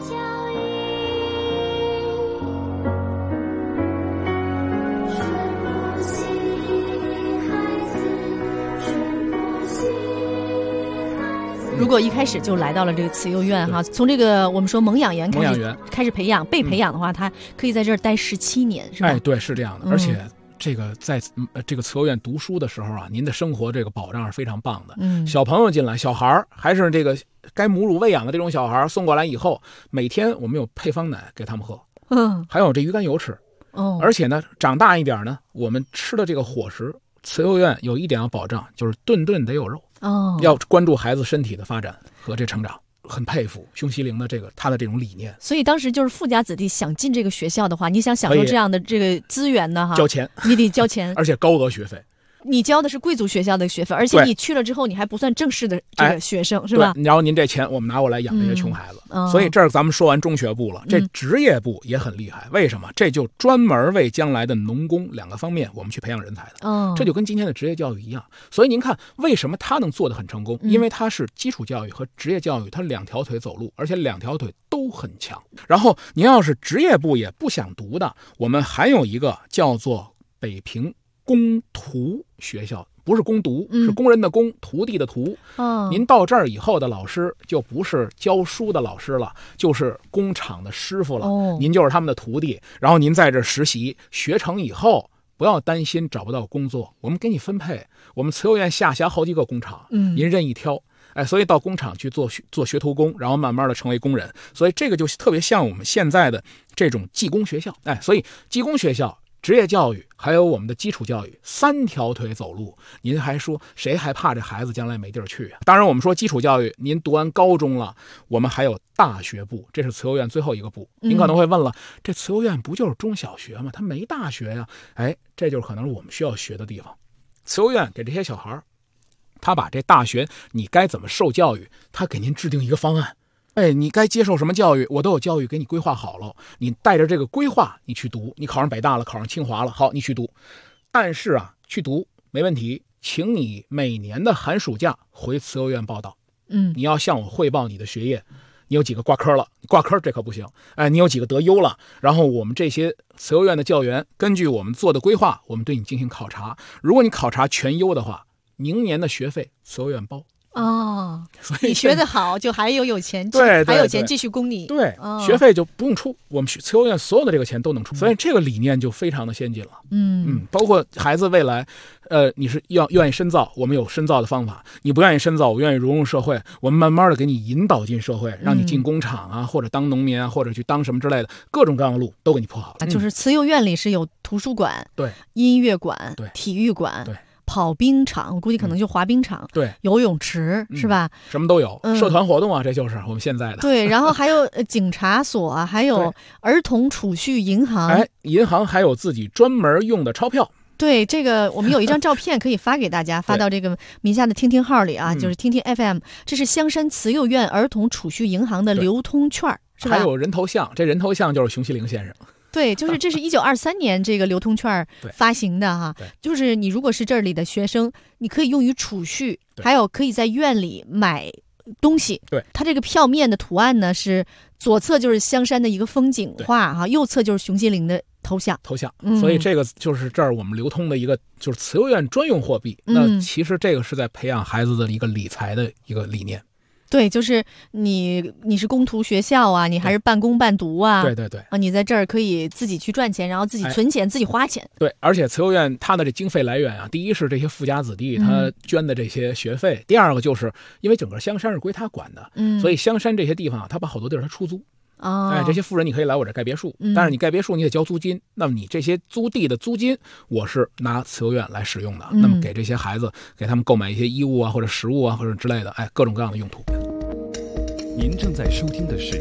如果一开始就来到了这个慈幼院哈，从这个我们说萌养园开始培养，被培养的话，他可以在这儿待17年，是吧？ 哎，对，是这样的。而且这个在这个慈幼院读书的时候啊，您的生活这个保障是非常棒的。小朋友进来，小孩还是这个该母乳喂养的这种小孩送过来以后，每天我们有配方奶给他们喝，还有这鱼肝油吃。而且呢，长大一点呢，我们吃的这个伙食，慈幼院有一点要保障，就是顿顿得有肉。要关注孩子身体的发展和这成长，很佩服熊希龄的他的这种理念。 所以当时就是富家子弟想进这个学校的话，你想享受这样的这个资源呢，哈， 交钱， 你得交钱， 而且高额学费。 你交的是贵族学校的学费，而且你去了之后，你还不算正式的这个学生，是吧？ 然后您这钱我们拿过来养这些穷孩子。所以这儿咱们说完中学部了，这职业部也很厉害。为什么？这就专门为将来的农工2个方面我们去培养人才的。这就跟今天的职业教育一样。所以您看，为什么他能做得很成功？因为他是基础教育和职业教育，他2条腿走路，而且2条腿都很强。然后您要是职业部也不想读的，我们还有一个叫做北平工徒学校，不是工读，是工人的工，徒弟的徒。您到这儿以后的老师就不是教书的老师了，就是工厂的师傅了。您就是他们的徒弟，然后您在这实习，学成以后不要担心找不到工作，我们给你分配。我们慈幼院下辖好几个工厂，您任意挑。所以到工厂去做学徒工，然后慢慢的成为工人。所以这个就特别像我们现在的这种技工学校。所以技工学校、职业教育还有我们的基础教育3条腿走路，您还说谁还怕这孩子将来没地儿去啊？当然我们说基础教育，您读完高中了，我们还有大学部，这是慈幼院最后一个部。您可能会问了，这慈幼院不就是中小学吗？它没大学呀。这就是可能是我们需要学的地方。慈幼院给这些小孩，他把这大学你该怎么受教育，他给您制定一个方案。你该接受什么教育，我都有教育给你规划好了。你带着这个规划，你去读，你考上北大了，考上清华了，好，你去读。但是啊，去读没问题，请你每年的寒暑假回慈幼院报道。你要向我汇报你的学业，你有几个挂科了？挂科这可不行。你有几个得优了？然后我们这些慈幼院的教员，根据我们做的规划，我们对你进行考察。如果你考察全优的话，明年的学费慈幼院包。 你学得好，就还有钱， 对， 还有钱继续供你。 对，学费就不用出，我们慈幼院所有的这个钱都能出，所以这个理念就非常的先进了。包括孩子未来，你是愿意深造，我们有深造的方法；你不愿意深造，我愿意融入社会，我们慢慢的给你引导进社会，让你进工厂啊，或者当农民啊，或者去当什么之类的，各种各样的路都给你铺好了。 就是慈幼院里是有图书馆、 对， 音乐馆、 对， 体育馆、 对。 跑冰场，我估计可能就滑冰场， 对， 游泳池，是吧？ 什么都有，社团活动啊，这就是我们现在的。 对，然后还有警察所啊，还有儿童储蓄银行。 银行还有自己专门用的钞票。 对，这个我们有一张照片可以发给大家，发到这个名下的听听号里啊，就是听听 FM。这是香山慈幼院儿童储蓄银行的流通券，是吧？ 还有人头像，这人头像就是熊希龄先生。 对，就是这是1923年这个流通券发行的哈，就是你如果是这里的学生，你可以用于储蓄，还有可以在院里买东西。 对， 它这个票面的图案呢是左侧就是香山的一个风景画哈，右侧就是熊希龄的头像。 所以这个就是这儿我们流通的一个就是慈幼院专用货币。那其实这个是在培养孩子的一个理财的一个理念。 对，就是你是工图学校啊，你还是半工半读啊？ 对你在这儿可以自己去赚钱，然后自己存钱，自己花钱。 对，而且慈幼院它的这经费来源啊，第一是这些富家子弟他捐的这些学费，第二个就是因为整个香山是归他管的，所以香山这些地方他把好多地儿他出租。这些富人你可以来我这盖别墅，但是你盖别墅你得交租金，那么你这些租地的租金我是拿慈幼院来使用的，那么给这些孩子给他们购买一些衣物啊或者食物啊或者之类的，各种各样的用途。 您正在收听的是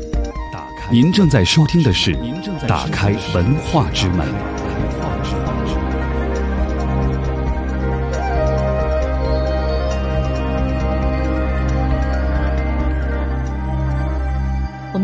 打开文化之门。 我们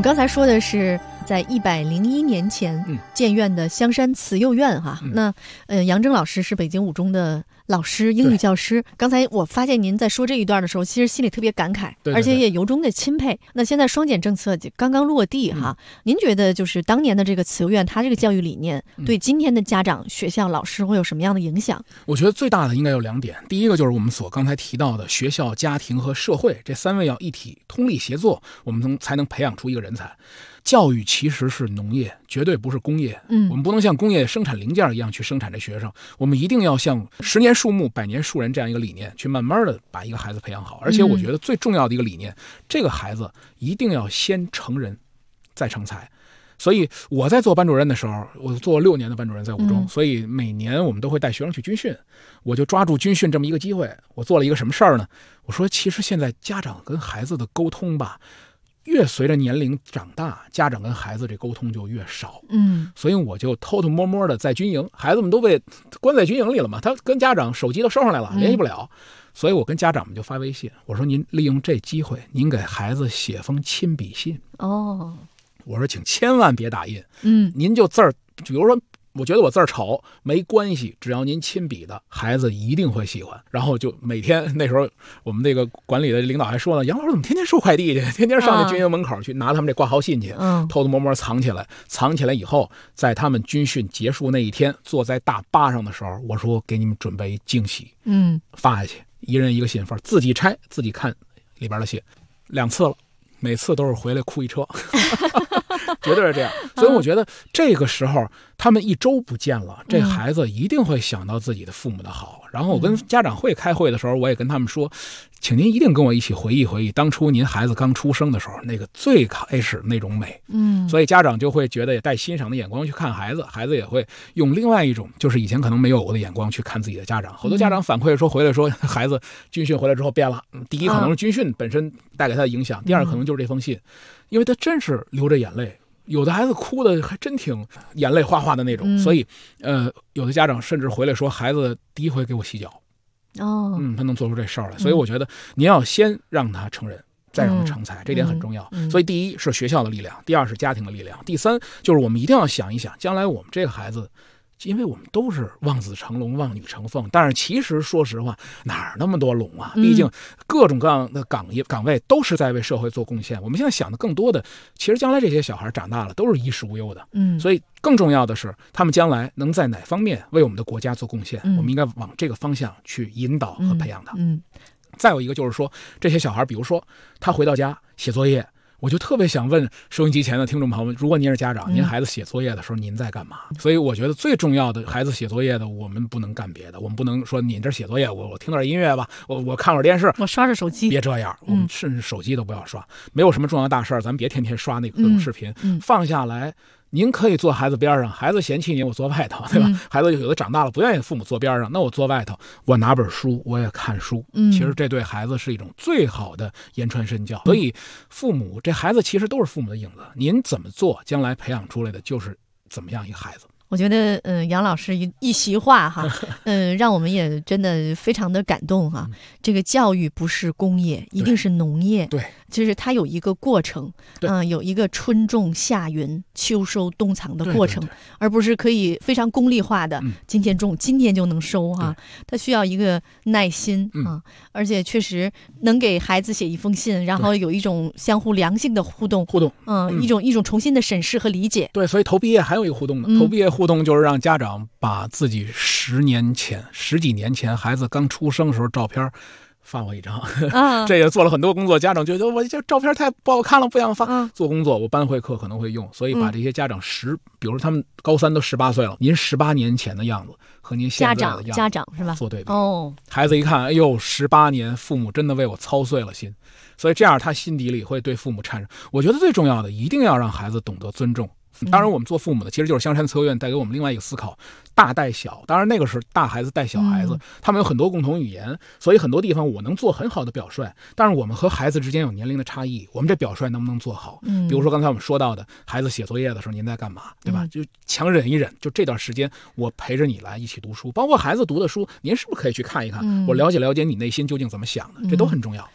刚才说的是在101年前建院的香山慈幼院哈。那杨铮老师是北京五中的老师，英语教师。刚才我发现您在说这一段的时候，其实心里特别感慨，而且也由衷的钦佩。那现在双减政策刚刚落地哈，您觉得就是当年的这个慈幼院，它这个教育理念对今天的家长、学校、老师会有什么样的影响？ 我觉得最大的应该有2点。第一个就是我们刚才提到的学校、家庭和社会这3位要一体通力协作，我们才能培养出一个人才。教育其实是农业，绝对不是工业。我们不能像工业生产零件一样去生产这学生，我们一定要像10年树木，100年树人这样一个理念，去慢慢的把一个孩子培养好。而且我觉得最重要的一个理念，这个孩子一定要先成人，再成才。所以我在做班主任的时候，我做6年的班主任在五中，所以每年我们都会带学生去军训。我就抓住军训这么一个机会，我做了一个什么事儿呢？我说其实现在家长跟孩子的沟通吧，越随着年龄长大，家长跟孩子这沟通就越少。所以我就偷偷摸摸的在军营，孩子们都被关在军营里了嘛，他跟家长手机都收上来了，联系不了。所以我跟家长们就发微信，我说您利用这机会，您给孩子写封亲笔信。我说请千万别打印，您就字儿，比如说我觉得我字儿丑没关系，只要您亲笔的，孩子一定会喜欢。然后就每天，那时候我们这个管理的领导还说呢，杨老师怎么天天收快递去，天天上那军营门口去拿他们这挂号信去，偷偷摸摸藏起来。藏起来以后，在他们军训结束那一天，坐在大巴上的时候，我说给你们准备惊喜，发下去，一人一个信封，自己拆自己看里边的信，2次了，每次都是回来哭一车。绝对是这样。所以我觉得这个时候他们1周不见了，这孩子一定会想到自己的父母的好。然后我跟家长会开会的时候，我也跟他们说，请您一定跟我一起回忆回忆当初您孩子刚出生的时候那个最开始那种美。所以家长就会觉得也带欣赏的眼光去看孩子，孩子也会用另外一种就是以前可能没有过的眼光去看自己的家长。好多家长反馈说，回来说孩子军训回来之后变了，第一可能是军训本身带给他的影响，第二可能就是这封信，因为他真是流着眼泪，有的孩子哭的还真挺眼泪哗哗的那种。所以有的家长甚至回来说，孩子第一回给我洗脚。他能做出这事儿来。所以我觉得您要先让他成人，再让他成才，这点很重要。所以第一是学校的力量，第二是家庭的力量，第三就是我们一定要想一想，将来我们这个孩子，因为我们都是望子成龙望女成凤，但是其实说实话哪那么多龙啊，毕竟各种各样的岗位都是在为社会做贡献。我们现在想的更多的，其实将来这些小孩长大了都是衣食无忧的。所以更重要的是他们将来能在哪方面为我们的国家做贡献，我们应该往这个方向去引导和培养他。再有一个就是说，这些小孩比如说他回到家写作业，我就特别想问收音机前的听众朋友们，如果您是家长，您孩子写作业的时候您在干嘛？所以我觉得最重要的，孩子写作业的，我们不能干别的，我们不能说你这写作业，我听点音乐吧，我看会儿电视， 我刷着手机， 别这样，我们甚至手机都不要刷。没有什么重要大事咱别天天刷那个各种视频，放下来。您可以坐孩子边上，孩子嫌弃您，我坐外头，对吧？孩子有的长大了不愿意父母坐边上，那我坐外头，我拿本书，我也看书。其实这对孩子是一种最好的言传身教。所以父母这孩子其实都是父母的影子，您怎么做，将来培养出来的就是怎么样一个孩子。 我觉得杨老师一席话哈，让我们也真的非常的感动哈。这个教育不是工业，一定是农业。 对， 就是它有一个过程，有一个春种夏耘秋收冬藏的过程，而不是可以非常功利化的今天种今天就能收哈。它需要一个耐心啊，而且确实能给孩子写一封信，然后有一种相互良性的互动，一种重新的审视和理解。 对，所以投毕业还有一个互动呢，投毕业互动就是让家长把自己十几年前孩子刚出生时候照片发我一张，这也做了很多工作。家长觉得我这照片太不好看了，不想发。做工作我班会课可能会用，所以把这些家长比如他们高3都18岁了，您18年前的样子和您现在的样子家长是吧？ 做对比。孩子一看，哎呦，18年父母真的为我操碎了心，所以这样他心底里会对父母产生。我觉得最重要的，一定要让孩子懂得尊重。当然我们做父母的其实就是香山慈幼院带给我们另外一个思考，大带小。当然那个是大孩子带小孩子，他们有很多共同语言，所以很多地方我能做很好的表率，但是我们和孩子之间有年龄的差异，我们这表率能不能做好？比如说刚才我们说到的孩子写作业的时候您在干嘛，对吧？就强忍一忍，就这段时间我陪着你来一起读书，包括孩子读的书您是不是可以去看一看，我了解了解你内心究竟怎么想的，这都很重要。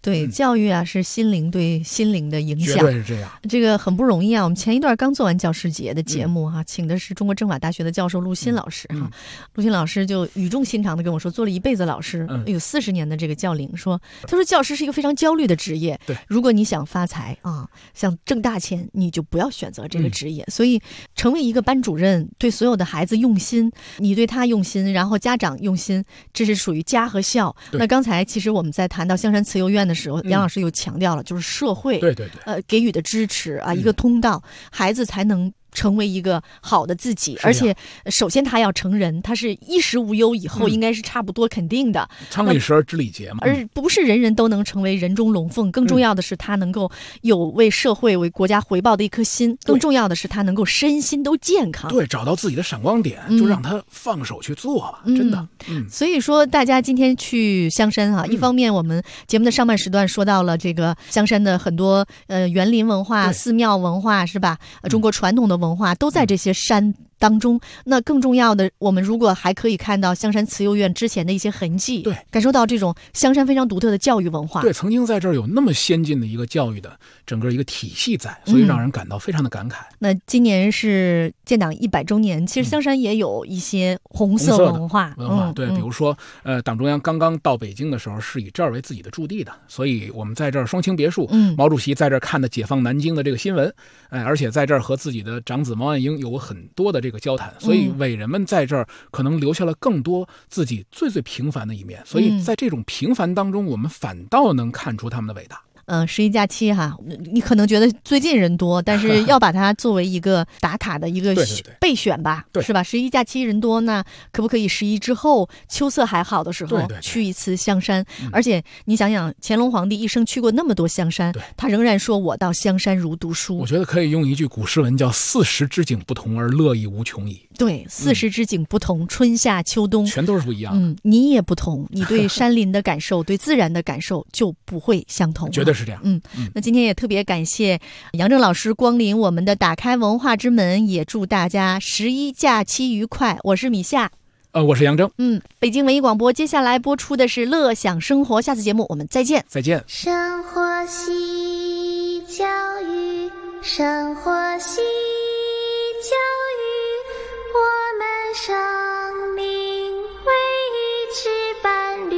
对，教育啊是心灵对心灵的影响， 绝对是这样。 这个很不容易啊。我们前一段刚做完教师节的节目哈，请的是中国政法大学的教授陆欣老师哈。陆欣老师就语重心长的跟我说，做了一辈子老师，有40年的这个教龄，他说教师是一个非常焦虑的职业。 对， 如果你想发财啊，想挣大钱，你就不要选择这个职业。所以成为一个班主任，对所有的孩子用心，你对他用心，然后家长用心，这是属于家和校。那刚才其实我们在谈到香山慈幼院的时候，杨老师又强调了，就是社会给予的支持啊，一个通道，孩子才能成为一个好的自己，而且首先他要成人，他是衣食无忧，以后应该是差不多肯定的。 昌理时而知礼节嘛， 而不是人人都能成为人中龙凤。更重要的是，他能够有为社会、为国家回报的一颗心。更重要的是，他能够身心都健康。 对，找到自己的闪光点，就让他放手去做吧，真的。 所以说，大家今天去香山啊，一方面我们节目的上半时段说到了这个香山的很多园林文化、寺庙文化，是吧？中国传统的文化都在这些山当中。那更重要的，我们如果还可以看到香山慈幼院之前的一些痕迹， 对， 感受到这种香山非常独特的教育文化。 对，曾经在这儿有那么先进的一个教育的整个一个体系在，所以让人感到非常的感慨。 那今年是建党100周年，其实香山也有一些红色文化。 对，比如说党中央刚刚到北京的时候是以这儿为自己的驻地的，所以我们在这儿双清别墅，毛主席在这儿看的解放南京的这个新闻，而且在这儿和自己的长子毛岸英有过很多的这个交谈，所以伟人们在这儿可能留下了更多自己最平凡的一面，所以在这种平凡当中，我们反倒能看出他们的伟大。 11假期哈，你可能觉得最近人多，但是要把它作为一个打卡的一个备选吧，是吧？11假期人多，那可不可以11之后秋色还好的时候去一次香山？而且你想想，乾隆皇帝一生去过那么多香山，他仍然说我到香山如读书。 我觉得可以用一句古诗文叫40之景不同而乐亦无穷矣。 对，40之景不同，春夏秋冬全都是不一样的。 你也不同，你对山林的感受对自然的感受就不会相同。 绝对是这样。 那今天也特别感谢杨正老师光临我们的打开文化之门，也祝大家11假期愉快。我是米夏， 我是杨正。 北京文艺广播接下来播出的是乐享生活，下次节目我们再见。 再见。 生活系教育，生活系教育，我们生命为之伴侣，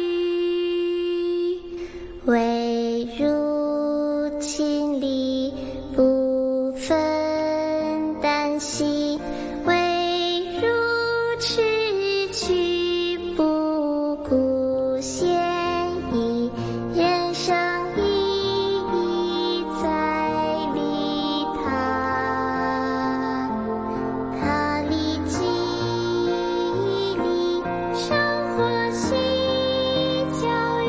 为入亲离不分担心，为入痴去不顾嫌疑，人生意义在利他，他利己利生活系教育。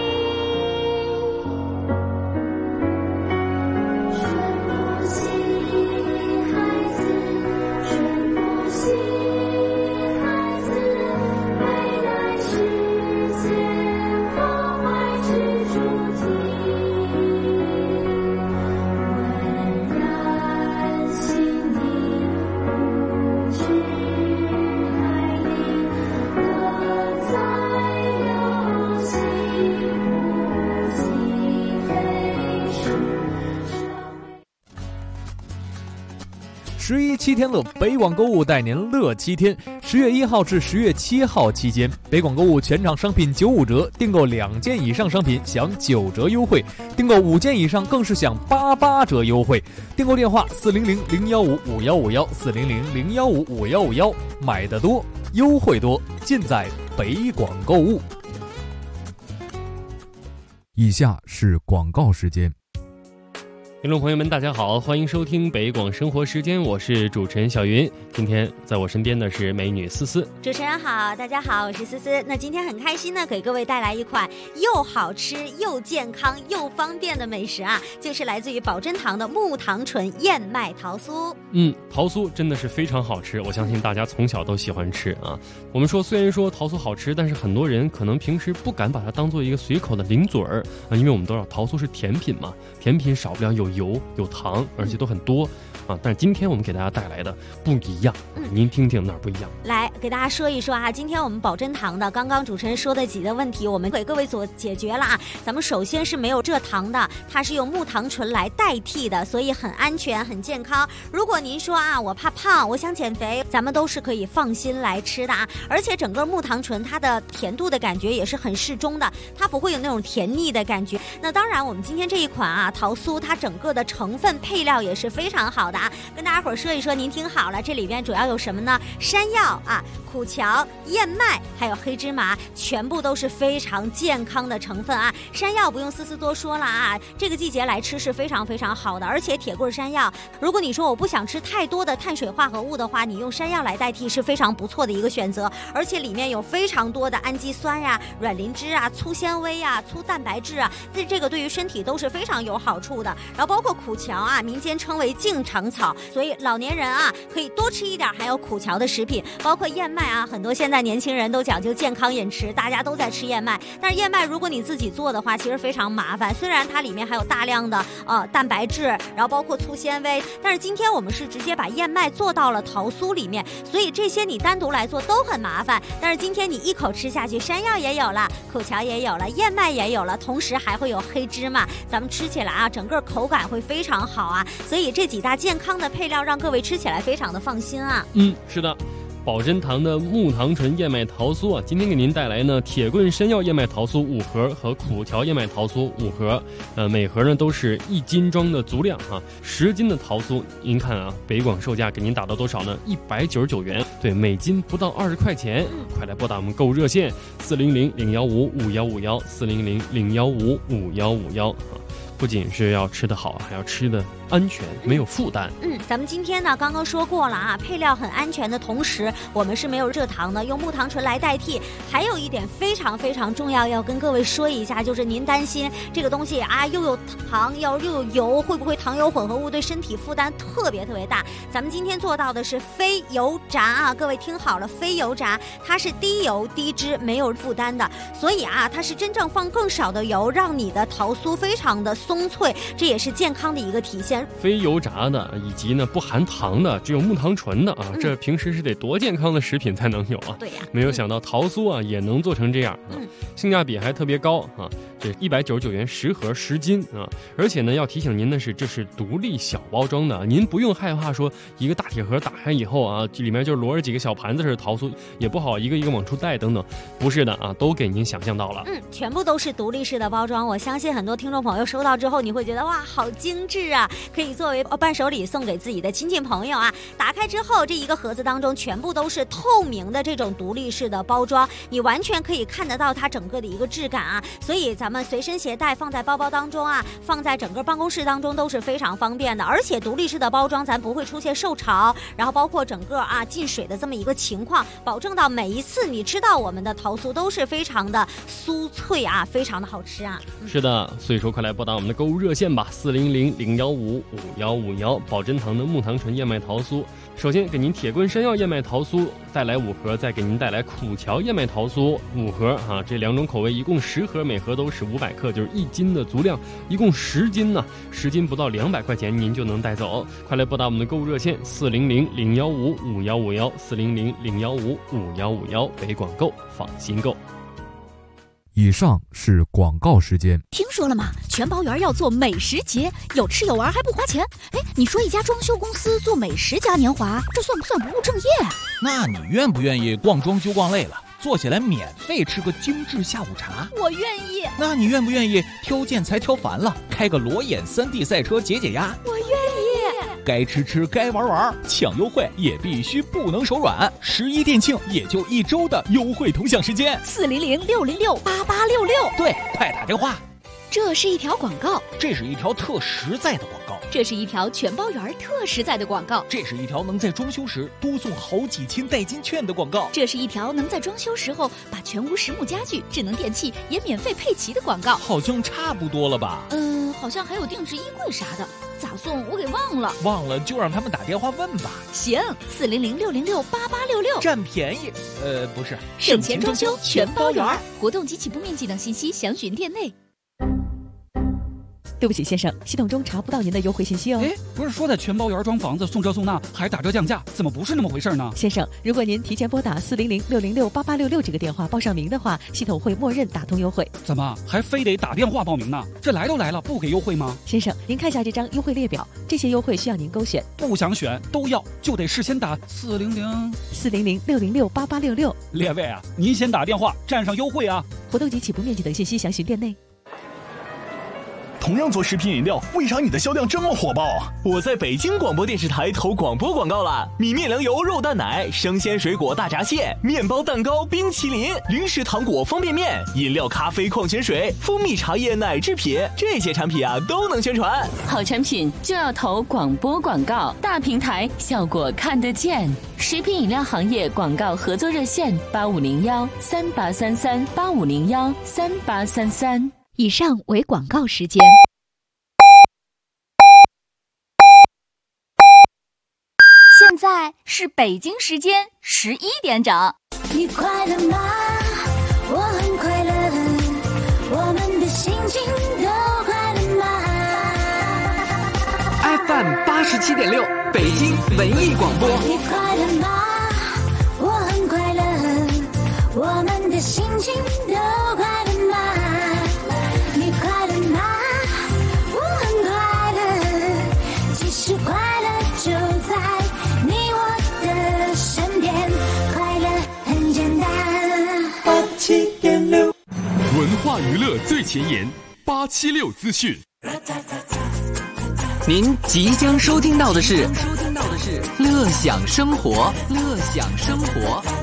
11七天乐，北广购物带您乐7天。10月1号至10月7号期间，北广购物全场商品95折，订购2件以上商品享9折优惠，订购5件以上更是享88折优惠。订购电话400-015-5151，400-015-5151，买得多，优惠多，尽在北广购物。 以下是广告时间。 听众朋友们大家好，欢迎收听北广生活时间，我是主持人小云。今天在我身边的是美女思思。 主持人好，大家好，我是思思。那今天很开心呢，给各位带来一款又好吃又健康又方便的美食啊，就是来自于宝珍堂的木糖醇燕麦桃酥。 桃酥真的是非常好吃，我相信大家从小都喜欢吃啊。我们说虽然说桃酥好吃，但是很多人可能平时不敢把它当做一个随口的零嘴儿啊，因为我们都知道桃酥是甜品嘛，甜品少不了有油有糖，而且都很多啊。但是今天我们给大家带来的不一样，您听听哪儿不一样？ 来给大家说一说啊，今天我们保真堂的刚刚主持人说的几个问题，我们给各位所解决了啊。咱们首先是没有蔗糖的，它是用木糖醇来代替的，所以很安全很健康。如果您说啊，我怕胖，我想减肥，咱们都是可以放心来吃的啊。而且整个木糖醇它的甜度的感觉也是很适中的，它不会有那种甜腻的感觉。那当然我们今天这一款啊桃酥，它整个的成分配料也是非常好的啊，跟大家伙儿说一说，您听好了，这里边主要有什么呢？山药啊、苦荞、燕麦还有黑芝麻，全部都是非常健康的成分啊。山药不用思思多说了啊，这个季节来吃是非常非常好的。而且铁棍山药，如果你说我不想吃太多的碳水化合物的话，你用山药来代替是非常不错的一个选择。而且里面有非常多的氨基酸呀、软磷脂啊、粗纤维啊、粗蛋白质啊，这个对于身体都是非常有好处的。然后包括苦荞啊，民间称为净肠草，所以老年人啊可以多吃一点含有苦荞的食品。包括燕麦啊，很多现在年轻人都讲究健康饮食，大家都在吃燕麦。但是燕麦如果你自己做的话，其实非常麻烦。虽然它里面还有大量的蛋白质，然后包括粗纤维，但是今天我们是直接把燕麦做到了桃酥里面，所以这些你单独来做都很麻烦。但是今天你一口吃下去，山药也有了，苦荞也有了，燕麦也有了，同时还会有黑芝麻，咱们吃起来啊，整个口感会非常好啊。所以这几大健康的配料让各位吃起来非常的放心啊。 是的。保真堂的木糖醇燕麦桃酥啊，今天给您带来呢铁棍山药燕麦桃酥5盒和苦荞燕麦桃酥5盒，每盒呢都是1斤装的足量哈，10斤的桃酥，您看啊，北广售价给您打到多少呢？199元，对，每斤不到20块钱，快来拨打我们购物热线400-015-5151，400-015-5151啊。不仅是要吃得好，还要吃得安全，没有负担。 咱们今天呢刚刚说过了啊，配料很安全的同时，我们是没有蔗糖的，用木糖醇来代替。还有一点非常非常重要，要跟各位说一下，就是您担心这个东西啊，又有糖又有油，会不会糖油混合物对身体负担特别特别大？咱们今天做到的是非油炸啊，各位听好了，非油炸，它是低油低脂，没有负担的，所以啊，它是真正放更少的油，让你的桃酥非常的松脆，这也是健康的一个体现。 非油炸的以及呢不含糖的，只有木糖醇的啊，这平时是得多健康的食品才能有啊。 对呀， 没有想到桃酥啊也能做成这样啊，性价比还特别高啊。这199元10盒10斤啊，而且呢要提醒您的是，这是独立小包装的，您不用害怕说一个大铁盒打开以后啊，里面就摞着几个小盘子是桃酥，也不好一个一个往出带等等，不是的啊，都给您想象到了。 全部都是独立式的包装，我相信很多听众朋友收到之后，你会觉得哇，好精致啊，可以作为伴手礼送给自己的亲戚朋友啊。打开之后，这一个盒子当中全部都是透明的这种独立式的包装，你完全可以看得到它整个的一个质感啊，所以咱们随身携带，放在包包当中啊，放在整个办公室当中都是非常方便的。而且独立式的包装咱不会出现受潮，然后包括整个啊进水的这么一个情况，保证到每一次你吃到我们的桃酥都是非常的酥脆啊，非常的好吃啊。 是的，所以说快来拨打我们的购物热线吧，400-015-5151，保真堂的木糖醇燕麦桃酥。首先给您铁棍山药燕麦桃酥带来5盒，再给您带来苦荞燕麦桃酥5盒啊，这2种口味一共10盒，每盒都是500克，就是1斤的足量，一共10斤呢，10斤不到200块钱您就能带走。快来拨打我们的购物热线400-015-5151，400-015-5151，北广购，放心购。 以上是广告时间。 听说了吗？全包园要做美食节，有吃有玩还不花钱。哎，你说一家装修公司做美食嘉年华，这算不算不务正业啊？ 那你愿不愿意逛装修逛累了，坐下来免费吃个精致下午茶？ 我愿意。 那你愿不愿意挑建材挑烦了，开个裸眼3D 赛车解解压？ 我愿意。 该吃吃，该玩玩，抢优惠也必须不能手软。11店庆也就1周的优惠同享时间 ，400-606-8866。 对，快打电话。 这是一条广告， 这是一条特实在的广告， 这是一条全包园特实在的广告， 这是一条能在装修时多送好几千代金券的广告， 这是一条能在装修时候把全屋实木家具、智能电器也免费配齐的广告。 好像差不多了吧？ 好像还有定制衣柜啥的，咋送我给忘了。 忘了就让他们打电话问吧。 行，400-606-8866， 占便宜。不是， 省钱装修全包园，活动及起步面积等信息详询店内。 对不起，先生，系统中查不到您的优惠信息哦。 哎，不是说在全包园装房子送这送那，还打折降价，怎么不是那么回事呢？ 先生，如果您提前拨打400-606-8866这个电话报上名的话，系统会默认打通优惠。 怎么还非得打电话报名呢？这来都来了，不给优惠吗？ 先生，您看一下这张优惠列表，这些优惠需要您勾选。 不想选都要，就得事先打 400-606-8866。 列位啊，您先打电话占上优惠啊！ 活动及起步面积等信息详询店内。 同样做食品饮料，为啥你的销量这么火爆？ 我在北京广播电视台投广播广告了，米面粮油肉蛋奶、生鲜水果大闸蟹、面包蛋糕、冰淇淋、零食糖果方便面、饮料咖啡矿泉水、蜂蜜茶叶奶制品，这些产品啊都能宣传。 好产品就要投广播广告，大平台效果看得见。食品饮料行业广告合作热线8501-3833-8501-3833。 以上为广告时间。 现在是北京时间11点整。 你快乐吗？我很快乐，我们的心情都快乐吗 ？FM 87.6，北京文艺广播。 你快乐吗？我很快乐，我们的心情都快乐吗？你快乐吗？我很快乐，其实快乐就在你我的身边，快乐很简单。87.6， 文化娱乐最前沿，876资讯。 您即将收听到的是乐享生活，乐享生活。